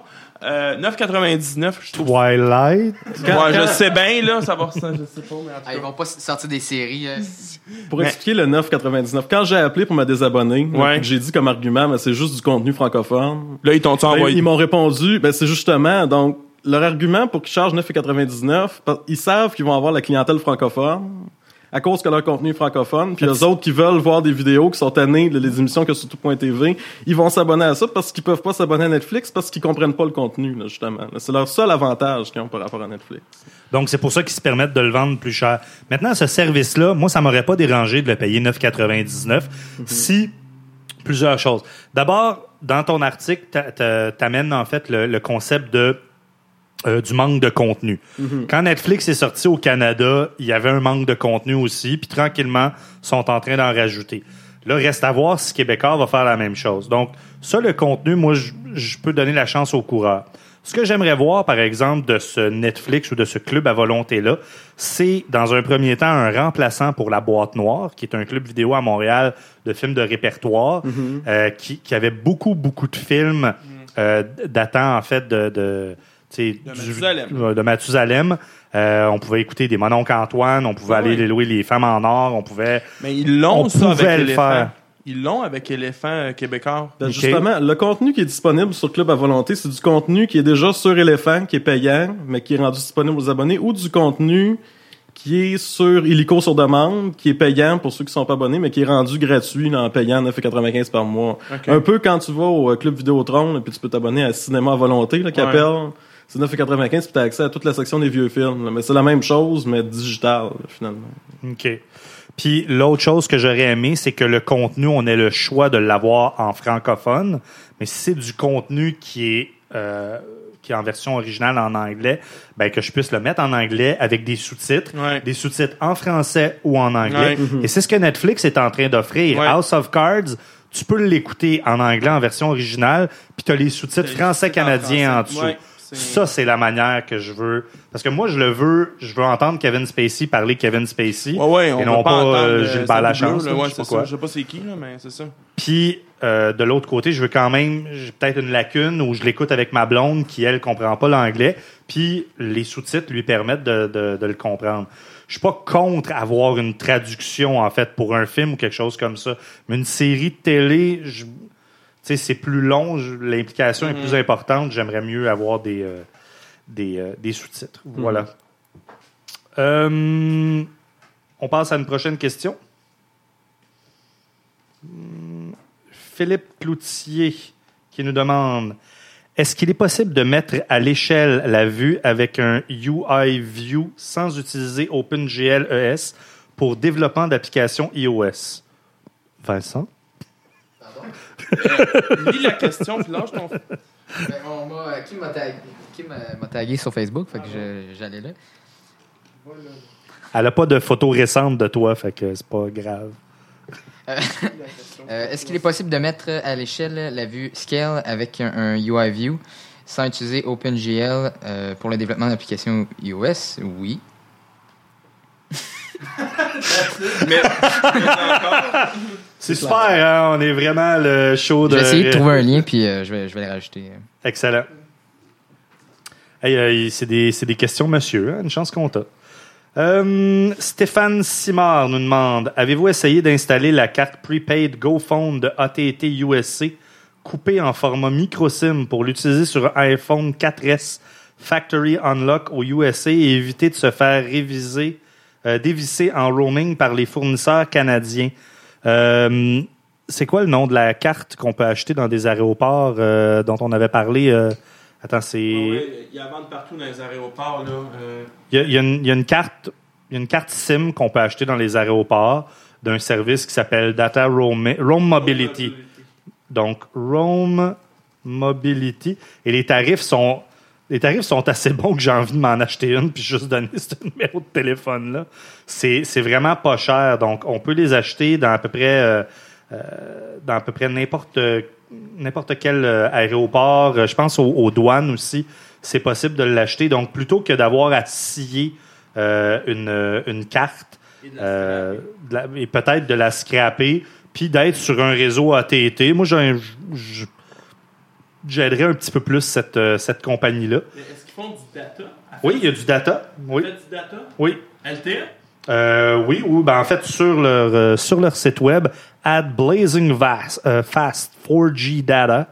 9,99, je trouve. Twilight? Je sais bien, là, ça va, je sais pas, mais en tout cas. Ils vont pas sortir des séries. Pour expliquer le 9,99, quand j'ai appelé pour me désabonner, j'ai dit comme argument, mais c'est juste du contenu francophone. Là, ils t'ont envoyé. Ils m'ont répondu, c'est justement, donc, leur argument pour qu'ils chargent 9,99, ils savent qu'ils vont avoir la clientèle francophone, à cause que leur contenu est francophone, puis les autres qui veulent voir des vidéos qui sont tannées les émissions que sur tout.tv, ils vont s'abonner à ça parce qu'ils peuvent pas s'abonner à Netflix parce qu'ils comprennent pas le contenu, là, justement. Là, c'est leur seul avantage qu'ils ont par rapport à Netflix. Donc, c'est pour ça qu'ils se permettent de le vendre plus cher. Maintenant, ce service-là, moi, ça m'aurait pas dérangé de le payer 9,99 si... Plusieurs choses. D'abord, dans ton article, t'amènes en fait le concept du manque de contenu. Quand Netflix est sorti au Canada, il y avait un manque de contenu aussi, puis tranquillement, sont en train d'en rajouter. Là, reste à voir si Québécois va faire la même chose. Donc, ça, le contenu, moi, je peux donner la chance aux coureurs. Ce que j'aimerais voir, par exemple, de ce Netflix ou de ce club à volonté-là, c'est, dans un premier temps, un remplaçant pour La Boîte Noire, qui est un club vidéo à Montréal de films de répertoire, qui avait beaucoup de films datant, en fait, de Mathusalem. On pouvait écouter des Mononcle Antoine, on pouvait aller louer Les Femmes en or, on pouvait... Mais ils l'ont, ça, avec Éléphant. Faire. Ils l'ont avec Éléphant québécois. Justement, le contenu qui est disponible sur Club à volonté, c'est du contenu qui est déjà sur Éléphant, qui est payant, mais qui est rendu disponible aux abonnés, ou du contenu qui est sur Illico sur demande, qui est payant pour ceux qui sont pas abonnés, mais qui est rendu gratuit là, en payant 9,95 par mois. Okay. Un peu quand tu vas au Club Vidéotron, puis tu peux t'abonner à Cinéma à volonté, là, qui appelle... C'est 9,95 puis t'as accès à toute la section des vieux films. Là. Mais c'est la même chose, mais digital, là, finalement. OK. Puis l'autre chose que j'aurais aimé, c'est que le contenu, on ait le choix de l'avoir en francophone. Mais si c'est du contenu qui est en version originale en anglais, que je puisse le mettre en anglais avec des sous-titres. Des sous-titres en français ou en anglais. Et c'est ce que Netflix est en train d'offrir. House of Cards, tu peux l'écouter en anglais en version originale, puis tu as les sous-titres français-canadiens en dessous. Ça, c'est la manière que je veux. Parce que moi, je veux entendre Kevin Spacey parler Kevin Spacey. Ouais, on et non pas Gilbert Lachance. Ouais, c'est ça. Je sais pas c'est qui, là, mais c'est ça. Puis, de l'autre côté, je veux quand même, j'ai peut-être une lacune où je l'écoute avec ma blonde qui, elle, comprend pas l'anglais. Puis, les sous-titres lui permettent de le comprendre. Je suis pas contre avoir une traduction, en fait, pour un film ou quelque chose comme ça. Mais une série de télé, tu sais, c'est plus long, l'implication est plus importante. J'aimerais mieux avoir des sous-titres. Voilà. On passe à une prochaine question. Philippe Cloutier qui nous demande: est-ce qu'il est possible de mettre à l'échelle la vue avec un UI View sans utiliser OpenGL ES pour développement d'applications iOS? Vincent? Lis la question, puis lâche ton... Qui m'a tagué sur Facebook, fait que j'allais là. Elle n'a pas de photo récente de toi, fait que c'est pas grave. Est-ce qu'il est possible de mettre à l'échelle la vue Scale avec un UI View sans utiliser OpenGL pour le développement d'applications iOS? Oui. Mais c'est super, hein? On est vraiment le show de... Je vais essayer de trouver un lien, puis je vais le rajouter. Excellent. Hey, c'est des questions, monsieur. Hein? Une chance qu'on t'a. Stéphane Simard nous demande: avez-vous essayé d'installer la carte prepaid GoPhone de AT&T USC coupée en format micro-SIM pour l'utiliser sur un iPhone 4S Factory Unlock au USA et éviter de se faire dévisser en roaming par les fournisseurs canadiens? C'est quoi le nom de la carte qu'on peut acheter dans des aéroports dont on avait parlé? Attends, c'est... il y a vente partout dans les aéroports, là. Il y a une carte SIM qu'on peut acheter dans les aéroports d'un service qui s'appelle Data Roam Mobility. Donc, Roam Mobility. Et les tarifs sont assez bons que j'ai envie de m'en acheter une puis juste donner ce numéro de téléphone-là. C'est vraiment pas cher. Donc, on peut les acheter dans à peu près n'importe quel aéroport. Je pense aux douanes aussi. C'est possible de l'acheter. Donc, plutôt que d'avoir à scier une carte et peut-être de la scraper, puis d'être sur un réseau AT&T, moi, j'aiderais un petit peu plus cette compagnie-là. Mais est-ce qu'ils font du data? Oui, il y a du data. Oui. Du data? Oui. LTE? Oui, ben en fait, sur leur site web, add blazing fast 4G data,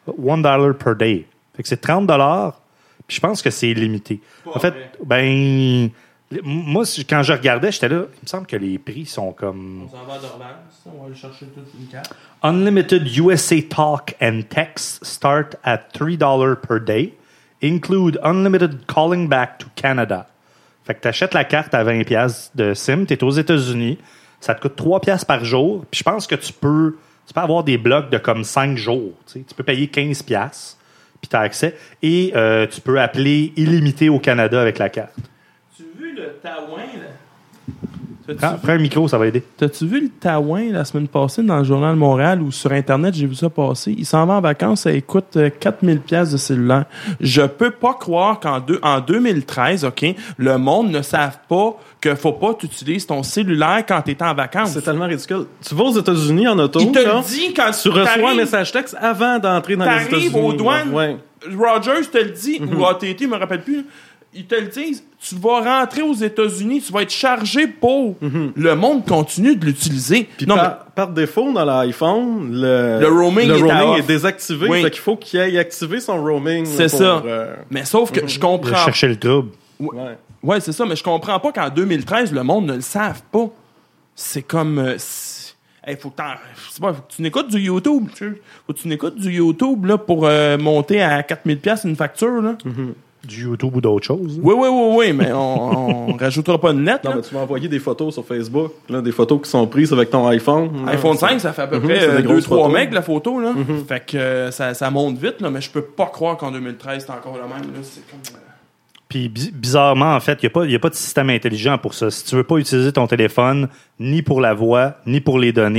$1 per day. Fait que c'est $30, puis je pense que c'est illimité. En fait, ben, moi, quand je regardais, j'étais là, il me semble que les prix sont comme... On s'en va à Dorval, on va aller chercher toute une carte. Unlimited USA talk and text start at $3 per day. Include unlimited calling back to Canada. Fait que t'achètes la carte à 20$ de SIM, t'es aux États-Unis, ça te coûte 3$ par jour, puis je pense que tu peux avoir des blocs de comme 5 jours. Tu peux payer 15$, puis t'as accès, et tu peux appeler illimité au Canada avec la carte. Tu as vu le Taouin, là? Prends un micro, ça va aider. T'as-tu vu le Taouin la semaine passée dans le Journal de Montréal ou sur Internet, j'ai vu ça passer? Il s'en va en vacances, ça coûte 4000$ de cellulaire. Je peux pas croire qu'en 2013, OK, le monde ne savent pas qu'il faut pas que tu utilises ton cellulaire quand tu es en vacances. C'est tellement ridicule. Tu vas aux États-Unis en auto, il te le dit quand tu reçois un message texte avant d'entrer dans les États-Unis. T'arrives aux douanes, ouais. Rogers te le dit, ou AT&T, je me rappelle plus, ils te le disent, tu vas rentrer aux États-Unis, tu vas être chargé pour. Le monde continue de l'utiliser. Puis par défaut, dans l'iPhone, le roaming est désactivé. Oui. Fait qu'il faut qu'il aille activer son roaming. C'est ça. Mais sauf que je comprends... Chercher le trouble. Ouais, c'est ça, mais je comprends pas qu'en 2013, le monde ne le savent pas. C'est comme... faut que tu n'écoutes du YouTube. Faut que tu n'écoutes du YouTube là, pour monter à 4000$ une facture. Là. Du YouTube ou d'autres choses. Oui, mais on rajoutera pas de net. Non, mais tu m'as envoyé des photos sur Facebook, là, des photos qui sont prises avec ton iPhone. iPhone 5, ça fait à peu près 2-3 megs la photo. Là. Fait que ça monte vite, là, mais je peux pas croire qu'en 2013, c'est encore le même. Là. C'est comme... Puis bizarrement, en fait, il n'y a pas de système intelligent pour ça. Si tu veux pas utiliser ton téléphone, ni pour la voix, ni pour les données,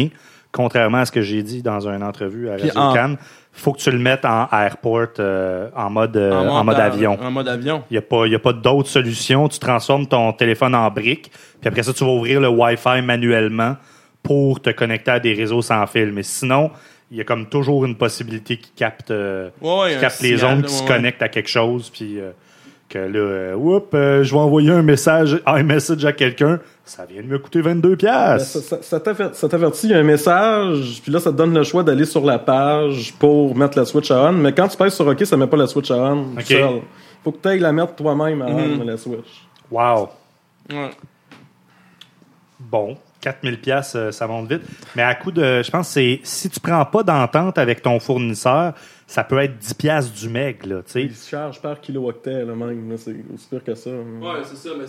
contrairement à ce que j'ai dit dans une entrevue à Radio-Can, faut que tu le mettes en airport, en mode avion. En mode avion. Il y a pas d'autre solution. Tu transformes ton téléphone en brique, puis après ça, tu vas ouvrir le Wi-Fi manuellement pour te connecter à des réseaux sans fil. Mais sinon, il y a comme toujours une possibilité qui capte les ondes qui se connectent à quelque chose, puis que là, je vais envoyer un message iMessage à quelqu'un, ça vient de me coûter 22$. Ça t'avertit, il y a un message, puis là, ça te donne le choix d'aller sur la page pour mettre la switch à on, mais quand tu pèses sur OK, ça met pas la switch à on tout seul. Faut que tu ailles la mettre toi-même à on, la switch. Wow. Ouais. Bon. 4000$, ça monte vite. Mais à coup de, je pense que c'est, si tu prends pas d'entente avec ton fournisseur, ça peut être 10$ du meg, là, tu sais. Il se charge par kilooctet, là, même. Là, c'est aussi pire que ça. Ouais, c'est ça. Mais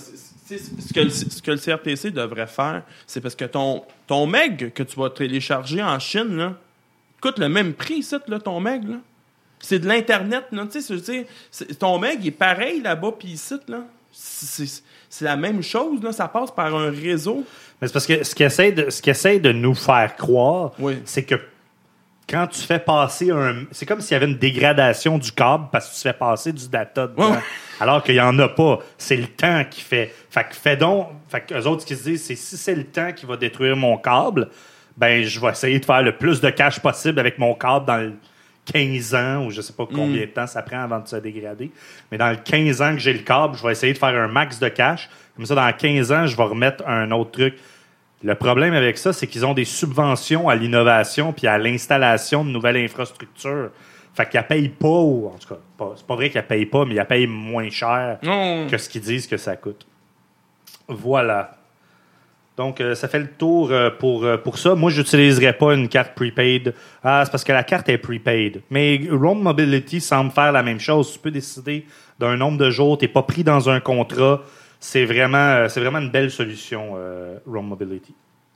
ce que le CRTC devrait faire, c'est parce que ton meg que tu vas télécharger en Chine, là, coûte le même prix, ici, là, ton meg, là. C'est de l'Internet, là. Tu sais, ton meg est pareil là-bas, puis ici, là. C'est la même chose, là. Ça passe par un réseau. Mais c'est parce que ce qu'ils essaie de nous faire croire, c'est que quand tu fais passer c'est comme s'il y avait une dégradation du câble parce que tu fais passer du data dedans. Alors qu'il n'y en a pas. C'est le temps qui fait. Fait que eux autres, ce qu'ils se disent, c'est si c'est le temps qui va détruire mon câble, ben, je vais essayer de faire le plus de cash possible avec mon câble dans le 15 ans, ou je sais pas combien de temps ça prend avant de se dégrader. Mais dans le 15 ans que j'ai le câble, je vais essayer de faire un max de cash. Comme ça, dans 15 ans, je vais remettre un autre truc. Le problème avec ça, c'est qu'ils ont des subventions à l'innovation puis à l'installation de nouvelles infrastructures. Fait qu'ils payent pas, en tout cas, c'est pas vrai qu'ils payent pas, mais ils payent moins cher que ce qu'ils disent que ça coûte. Voilà. Donc, ça fait le tour pour ça. Moi, j'utiliserais pas une carte prepaid. Ah, c'est parce que la carte est prepaid. Mais Roam Mobility semble faire la même chose. Tu peux décider d'un nombre de jours. T'es pas pris dans un contrat. C'est vraiment une belle solution, Roam Mobility.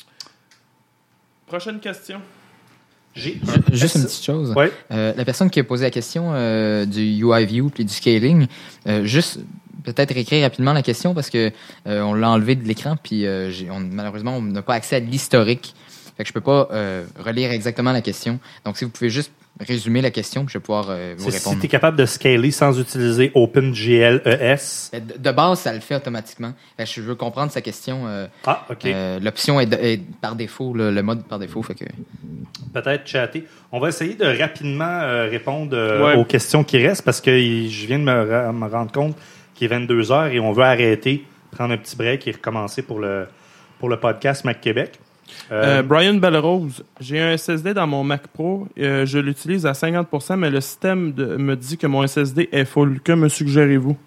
Prochaine question. Juste une petite chose. Ouais. La personne qui a posé la question du UI View puis du scaling, juste peut-être réécrire rapidement la question parce que on l'a enlevé de l'écran puis malheureusement on n'a pas accès à l'historique. Fait que je peux pas relire exactement la question. Donc si vous pouvez juste résumer la question, puis je vais pouvoir vous répondre. Si tu es capable de scaler sans utiliser OpenGLES. De base, ça le fait automatiquement. Je veux comprendre sa question. OK. L'option est par défaut, le mode par défaut. Fait que... Peut-être chatter. On va essayer de rapidement répondre aux questions qui restent parce que je viens de me rendre compte qu'il est 22h et on veut arrêter, prendre un petit break et recommencer pour le podcast Mac Québec. Brian Bellerose, j'ai un SSD dans mon Mac Pro, je l'utilise à 50%, mais le système me dit que mon SSD est full. Que me suggérez-vous?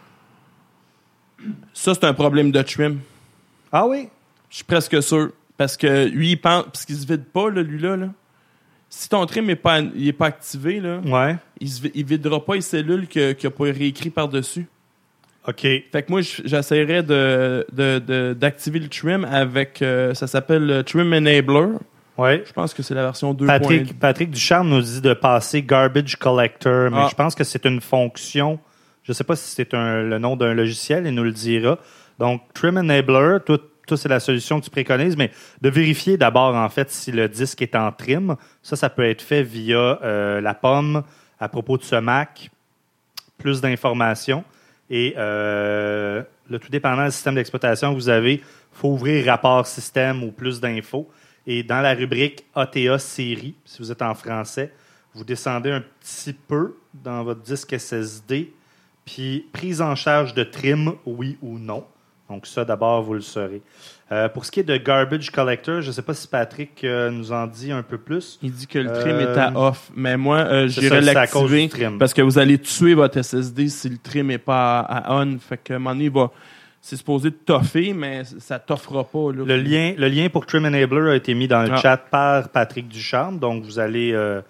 Ça, c'est un problème de trim. Ah oui? Je suis presque sûr. Parce que lui, il pense, parce qu'il se vide pas, là, lui-là. Là. Si ton trim n'est pas activé, là, il videra pas les cellules qu'il n'a pas réécrit par-dessus. OK. Fait que moi, j'essaierais d'activer le trim avec... ça s'appelle le Trim Enabler. Ouais. Je pense que c'est la version 2.0. Patrick Ducharme nous dit de passer Garbage Collector, mais je pense que c'est une fonction. Je ne sais pas si c'est le nom d'un logiciel, il nous le dira. Donc, Trim Enabler, tout c'est la solution que tu préconises, mais de vérifier d'abord, en fait, si le disque est en trim. Ça peut être fait via la pomme à propos de ce Mac. Plus d'informations. Et le tout dépendant du système d'exploitation que vous avez, il faut ouvrir rapport système ou plus d'infos. Et dans la rubrique ATA série, si vous êtes en français, vous descendez un petit peu dans votre disque SSD, puis prise en charge de trim, oui ou non. Donc ça, d'abord, vous le saurez. Pour ce qui est de Garbage Collector, je ne sais pas si Patrick nous en dit un peu plus. Il dit que le trim est à off, mais moi, j'irais l'activer parce que vous allez tuer votre SSD si le trim n'est pas à on. Fait que, à un moment donné, c'est supposé toffer, mais ça toffera pas. Là. Le lien pour Trim Enabler a été mis dans le chat par Patrick Ducharme, donc vous allez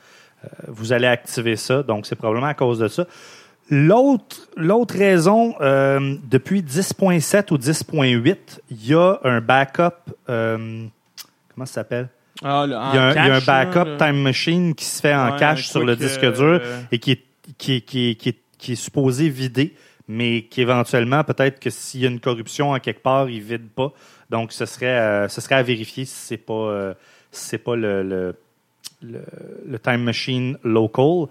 activer ça. Donc, c'est probablement à cause de ça. L'autre raison, depuis 10.7 ou 10.8, il y a un backup. Comment ça s'appelle? Il y a un backup Time Machine qui se fait en cache sur le disque dur et qui est supposé vider, mais qui éventuellement, peut-être que s'il y a une corruption en quelque part, il vide pas. Donc, ce serait à vérifier si c'est pas le Time Machine Local.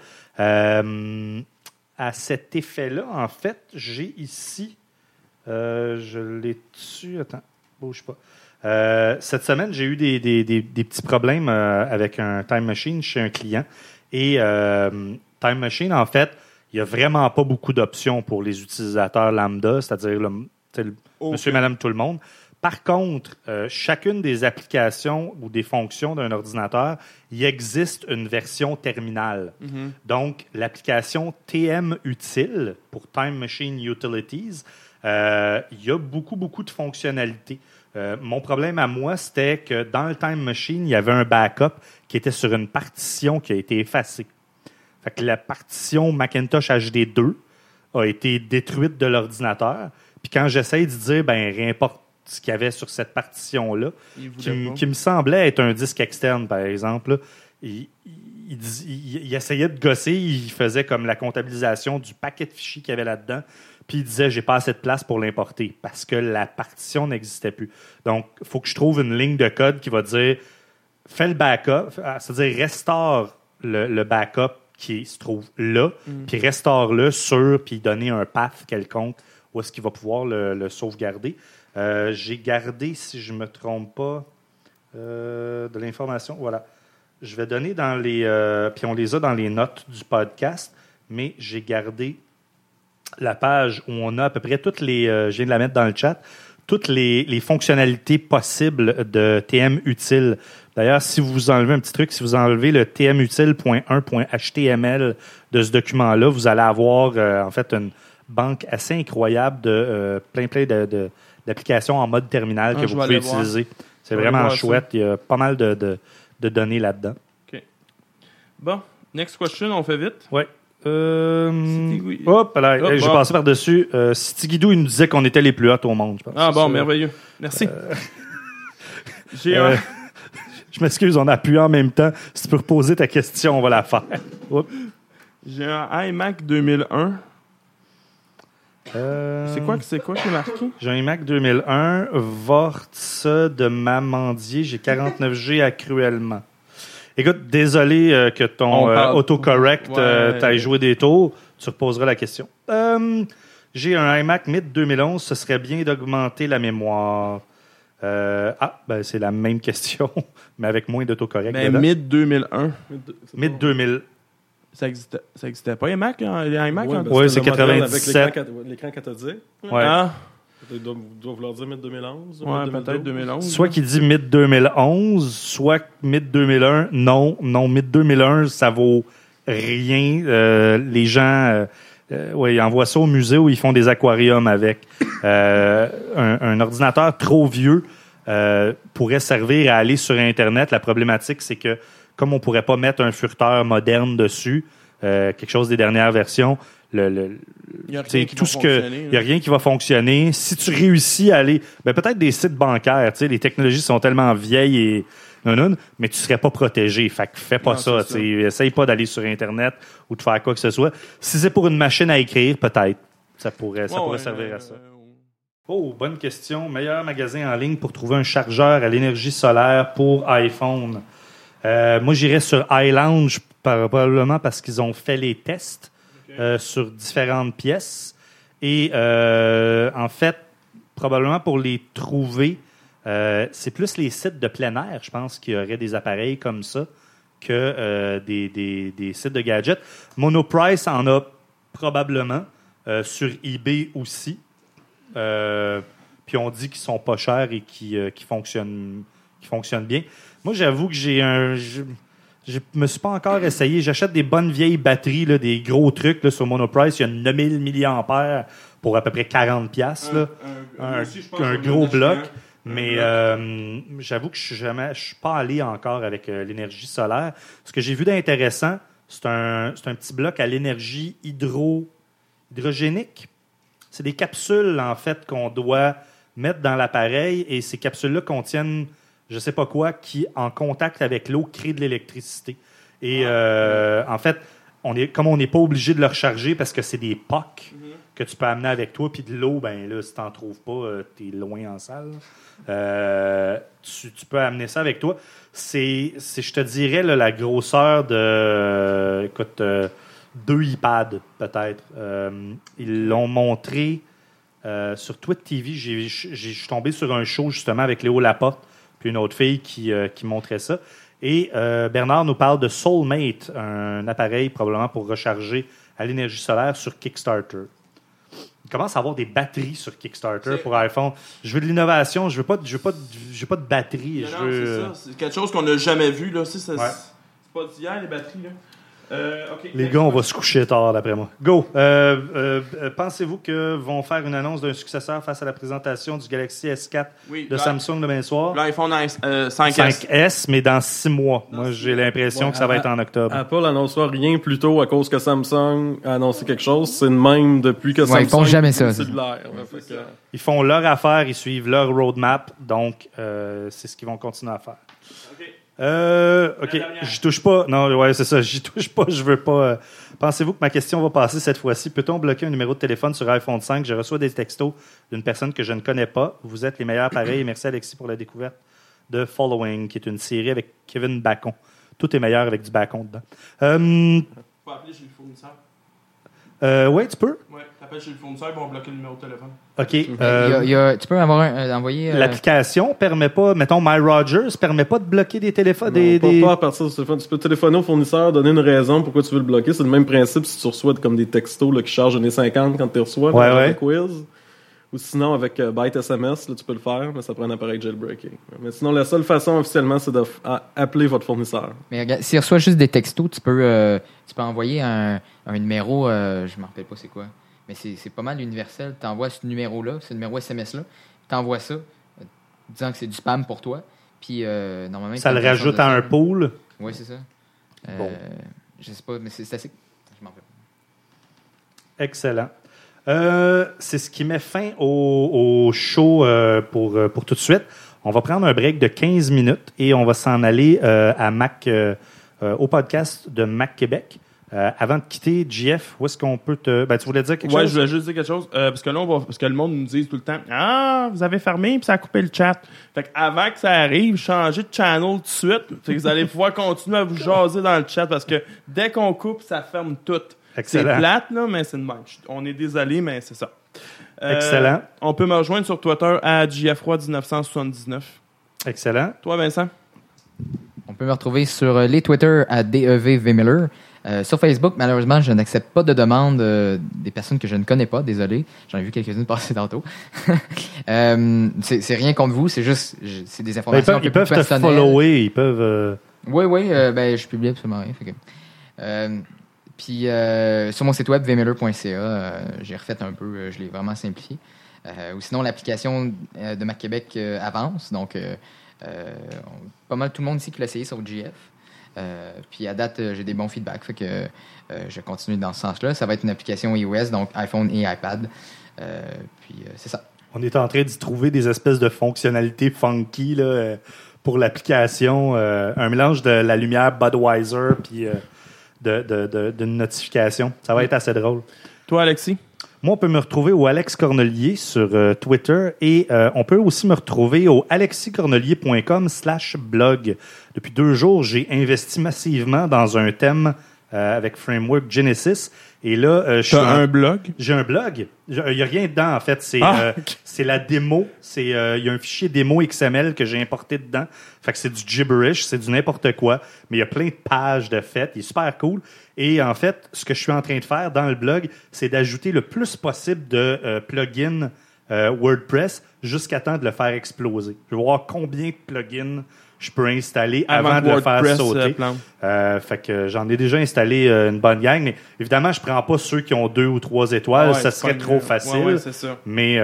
À cet effet-là, en fait, j'ai ici, je l'ai dessus, attends, bouge pas. Cette semaine, j'ai eu des petits problèmes avec un Time Machine chez un client. Et Time Machine, en fait, il n'y a vraiment pas beaucoup d'options pour les utilisateurs lambda, c'est-à-dire monsieur, madame, tout le monde. Par contre, chacune des applications ou des fonctions d'un ordinateur, il existe une version terminale. Mm-hmm. Donc, l'application TM Utile pour Time Machine Utilities, il y a beaucoup de fonctionnalités. Mon problème à moi, c'était que dans le Time Machine, il y avait un backup qui était sur une partition qui a été effacée. Fait que la partition Macintosh HD2 a été détruite de l'ordinateur. Puis quand j'essaye de dire, réimporte ce qu'il y avait sur cette partition-là, qui me semblait être un disque externe, par exemple, là, il essayait de gosser, il faisait comme la comptabilisation du paquet de fichiers qu'il y avait là-dedans, puis il disait, j'ai pas assez de place pour l'importer, parce que la partition n'existait plus. Donc, il faut que je trouve une ligne de code qui va dire, fais le backup, c'est-à-dire restaure le backup qui se trouve là, puis restaure-le sur, puis donner un path quelconque où est-ce qu'il va pouvoir le sauvegarder. J'ai gardé, si je ne me trompe pas, de l'information. Voilà. Je vais donner dans les... puis on les a dans les notes du podcast, mais j'ai gardé la page où on a à peu près toutes les... je viens de la mettre dans le chat, toutes les fonctionnalités possibles de TM Utile. D'ailleurs, si vous enlevez un petit truc, si vous enlevez le tmutile.1.html de ce document-là, vous allez avoir en fait une banque assez incroyable de plein d'applications en mode terminal que vous pouvez utiliser. C'est vraiment chouette. Il y a pas mal de données là-dedans. OK. Bon, next question, on fait vite. Oui. Hop, là, j'ai passé par-dessus. Citigidou, il nous disait qu'on était les plus hauts au monde, je pense. Ah bon, merveilleux. Merci. J'ai Je m'excuse, on a appuyé en même temps. Si tu peux reposer ta question, on va la faire. J'ai un iMac 2001. C'est quoi qui est marqué? J'ai un iMac 2001, Vortz de Mamandier. J'ai 49G à Cruellement. Écoute, désolé que ton autocorrect t'aille joué des tours. Tu reposeras la question. J'ai un iMac mid 2011. Ce serait bien d'augmenter la mémoire. C'est la même question, mais avec moins d'autocorrect. Mais mid 2001. Mid 2000. Ça existait pas, les iMac? Oui, c'est 97. Avec l'écran cathodique. Ouais. Ils doivent vouloir dire mid-2011. Ouais, peut-être 2011. Soit qu'il dit mid-2011, soit mid-2001. Non, mid-2001, ça vaut rien. Les gens... ils envoient ça au musée où ils font des aquariums avec. Un ordinateur trop vieux pourrait servir à aller sur Internet. La problématique, c'est que comme on ne pourrait pas mettre un furteur moderne dessus, quelque chose des dernières versions, il n'y a rien qui va fonctionner. Si tu réussis à aller... peut-être des sites bancaires, les technologies sont tellement vieilles et mais tu ne serais pas protégé. Fait que fais pas ça. Essaye pas d'aller sur Internet ou de faire quoi que ce soit. Si c'est pour une machine à écrire, peut-être. Ça pourrait servir à ça. Bonne question. Meilleur magasin en ligne pour trouver un chargeur à l'énergie solaire pour iPhone. Moi, j'irais sur iLounge, probablement parce qu'ils ont fait les tests sur différentes pièces. Et en fait, probablement pour les trouver, c'est plus les sites de plein air, je pense, qui auraient des appareils comme ça que des sites de gadgets. Monoprice en a probablement, sur eBay aussi. Puis on dit qu'ils sont pas chers et qui fonctionnent bien. Moi, j'avoue que je me suis pas encore essayé. J'achète des bonnes vieilles batteries, là, des gros trucs là, sur Monoprice. Il y a 9000 mAh pour à peu près 40$. Un gros bloc. Mais j'avoue que je suis pas allé encore avec l'énergie solaire. Ce que j'ai vu d'intéressant, c'est un petit bloc à l'énergie hydrogénique. C'est des capsules, en fait, qu'on doit mettre dans l'appareil et ces capsules-là contiennent je sais pas quoi qui, en contact avec l'eau, crée de l'électricité. Et en fait, comme on n'est pas obligé de le recharger parce que c'est des POC, que tu peux amener avec toi. Puis de l'eau, ben là, si tu n'en trouves pas, tu es loin en salle. Tu peux amener ça avec toi. C'est je te dirais, là, la grosseur de 2 iPads, peut-être. Ils l'ont montré sur Twitch TV. Je suis tombé sur un show, justement, avec Léo Laporte, puis une autre fille qui montrait ça. Et Bernard nous parle de Soulmate, un appareil probablement pour recharger à l'énergie solaire sur Kickstarter. Il commence à avoir des batteries sur Kickstarter pour iPhone. Je veux de l'innovation, je veux pas de batterie. Non, c'est ça. C'est quelque chose qu'on n'a jamais vu. Là. C'est pas d'hier, les batteries. Là. Okay. Les gars, on va se coucher tard, d'après moi. Go! Pensez-vous que vont faire une annonce d'un successeur face à la présentation du Galaxy S4 de Samsung demain soir? L'iPhone 5S. 5S, mais dans 6 mois. Moi, j'ai l'impression que ça va être en octobre. Apple n'annoncera rien plus tôt à cause que Samsung a annoncé quelque chose. C'est le même depuis que Samsung... Ils font jamais ça. Ils font leur affaire, ils suivent leur roadmap, donc c'est ce qu'ils vont continuer à faire. OK, j'y touche pas. Non, ouais, c'est ça, j'y touche pas, je veux pas. Pensez-vous que ma question va passer cette fois-ci? Peut-on bloquer un numéro de téléphone sur iPhone 5? Je reçois des textos d'une personne que je ne connais pas. Vous êtes les meilleurs pareils. Merci Alexis pour la découverte de Following, qui est une série avec Kevin Bacon. Tout est meilleur avec du Bacon dedans. Faut appeler chez le fournisseur. Oui, tu peux. Oui, t'appelles chez le fournisseur, ils vont bloquer le numéro de téléphone. OK. Tu peux envoyer... L'application permet pas, mettons, My Rogers permet pas de bloquer des téléphones. Pas à partir du téléphone. Tu peux téléphoner au fournisseur, donner une raison pourquoi tu veux le bloquer. C'est le même principe si tu reçois comme des textos là, qui chargent 1,50$ quand tu les reçois dans le quiz. Ou sinon, avec Byte SMS, là, tu peux le faire, mais ça prend un appareil jailbreaking. Mais sinon, la seule façon officiellement, c'est d'appeler votre fournisseur. Mais regarde, s'il reçoit juste des textos, tu peux envoyer un numéro, je me rappelle pas c'est quoi, mais c'est pas mal universel. Tu envoies ce numéro-là, ce numéro SMS-là, tu envoies ça, disant que c'est du spam pour toi, puis normalement... Ça le rajoute à un pool? Oui, c'est ça. Bon. Je sais pas, mais c'est assez... Je m'en rappelle. Excellent. C'est ce qui met fin au show pour tout de suite. On va prendre un break de 15 minutes et on va s'en aller à Mac, au podcast de Mac Québec. Avant de quitter, JF, où est-ce qu'on peut te... Ben, tu voulais dire quelque chose? Ouais, je voulais juste dire quelque chose. Parce que là, parce que le monde nous dit tout le temps « Ah, vous avez fermé puis ça a coupé le chat. » Fait qu'avant que ça arrive, changez de channel tout de suite. Fait que vous allez pouvoir continuer à vous jaser dans le chat parce que dès qu'on coupe, ça ferme tout. Excellent. C'est plate, là, mais c'est une manche. On est désolé, mais c'est ça. Excellent. On peut me rejoindre sur Twitter à JFRoy1979. Excellent. Toi, Vincent? On peut me retrouver sur les Twitter à DEVVMiller. Sur Facebook, malheureusement, je n'accepte pas de demandes des personnes que je ne connais pas. Désolé. J'en ai vu quelques-unes passer tantôt. C'est rien contre vous. C'est juste c'est des informations ils peuvent te follower. Ils peuvent... Oui. Je publie absolument rien. Fait que, puis sur mon site web vmiller.ca, j'ai refait un peu, je l'ai vraiment simplifié. Ou sinon, l'application de Mac Québec avance. Donc, pas mal tout le monde ici qui l'a essayé sur GF. Puis à date, j'ai des bons feedbacks. Fait que je continue dans ce sens-là. Ça va être une application iOS, donc iPhone et iPad. C'est ça. On est en train d'y trouver des espèces de fonctionnalités funky là, pour l'application. Un mélange de la lumière Budweiser puis... d'une notification. Ça va être assez drôle. Toi, Alexis? Moi, on peut me retrouver au Alex Cornelier sur Twitter et on peut aussi me retrouver au alexicornelier.com/blog. Depuis 2 jours, j'ai investi massivement dans un thème avec Framework Genesis. Et là, un blog? J'ai un blog. Il n'y a rien dedans, en fait. C'est la démo. Il y a un fichier démo XML que j'ai importé dedans. Fait que c'est du gibberish, c'est du n'importe quoi. Mais il y a plein de pages de fait. Il est super cool. Et en fait, ce que je suis en train de faire dans le blog, c'est d'ajouter le plus possible de plugins WordPress jusqu'à temps de le faire exploser. Je vais voir combien de plugins je peux installer avant de le faire sauter. Fait que j'en ai déjà installé une bonne gang, mais évidemment, je prends pas ceux qui ont 2 ou 3 étoiles, ça serait trop facile. Ouais, c'est ça. Mais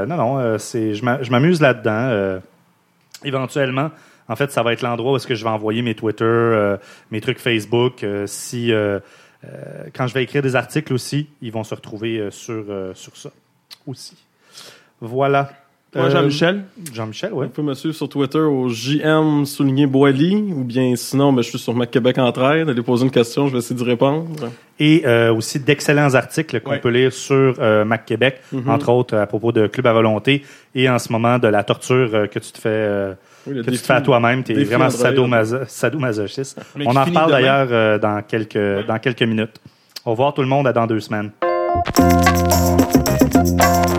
je m'amuse là-dedans. Éventuellement, en fait, ça va être l'endroit où est-ce que je vais envoyer mes Twitter, mes trucs Facebook. Quand je vais écrire des articles aussi, ils vont se retrouver sur ça aussi. Voilà. Ouais, Jean-Michel. Jean-Michel, oui. Vous pouvez me suivre sur Twitter au JM_Boily ou bien sinon, je suis sur Mac Québec Entraide. Allez poser une question, je vais essayer d'y répondre. Et aussi d'excellents articles qu'on peut lire sur Mac Québec, entre autres à propos de Club à volonté et en ce moment de la torture que tu te fais... que tu te fais à toi-même, tu es vraiment sadomasochiste. On en reparle d'ailleurs dans quelques minutes. Au revoir tout le monde, à dans 2 semaines.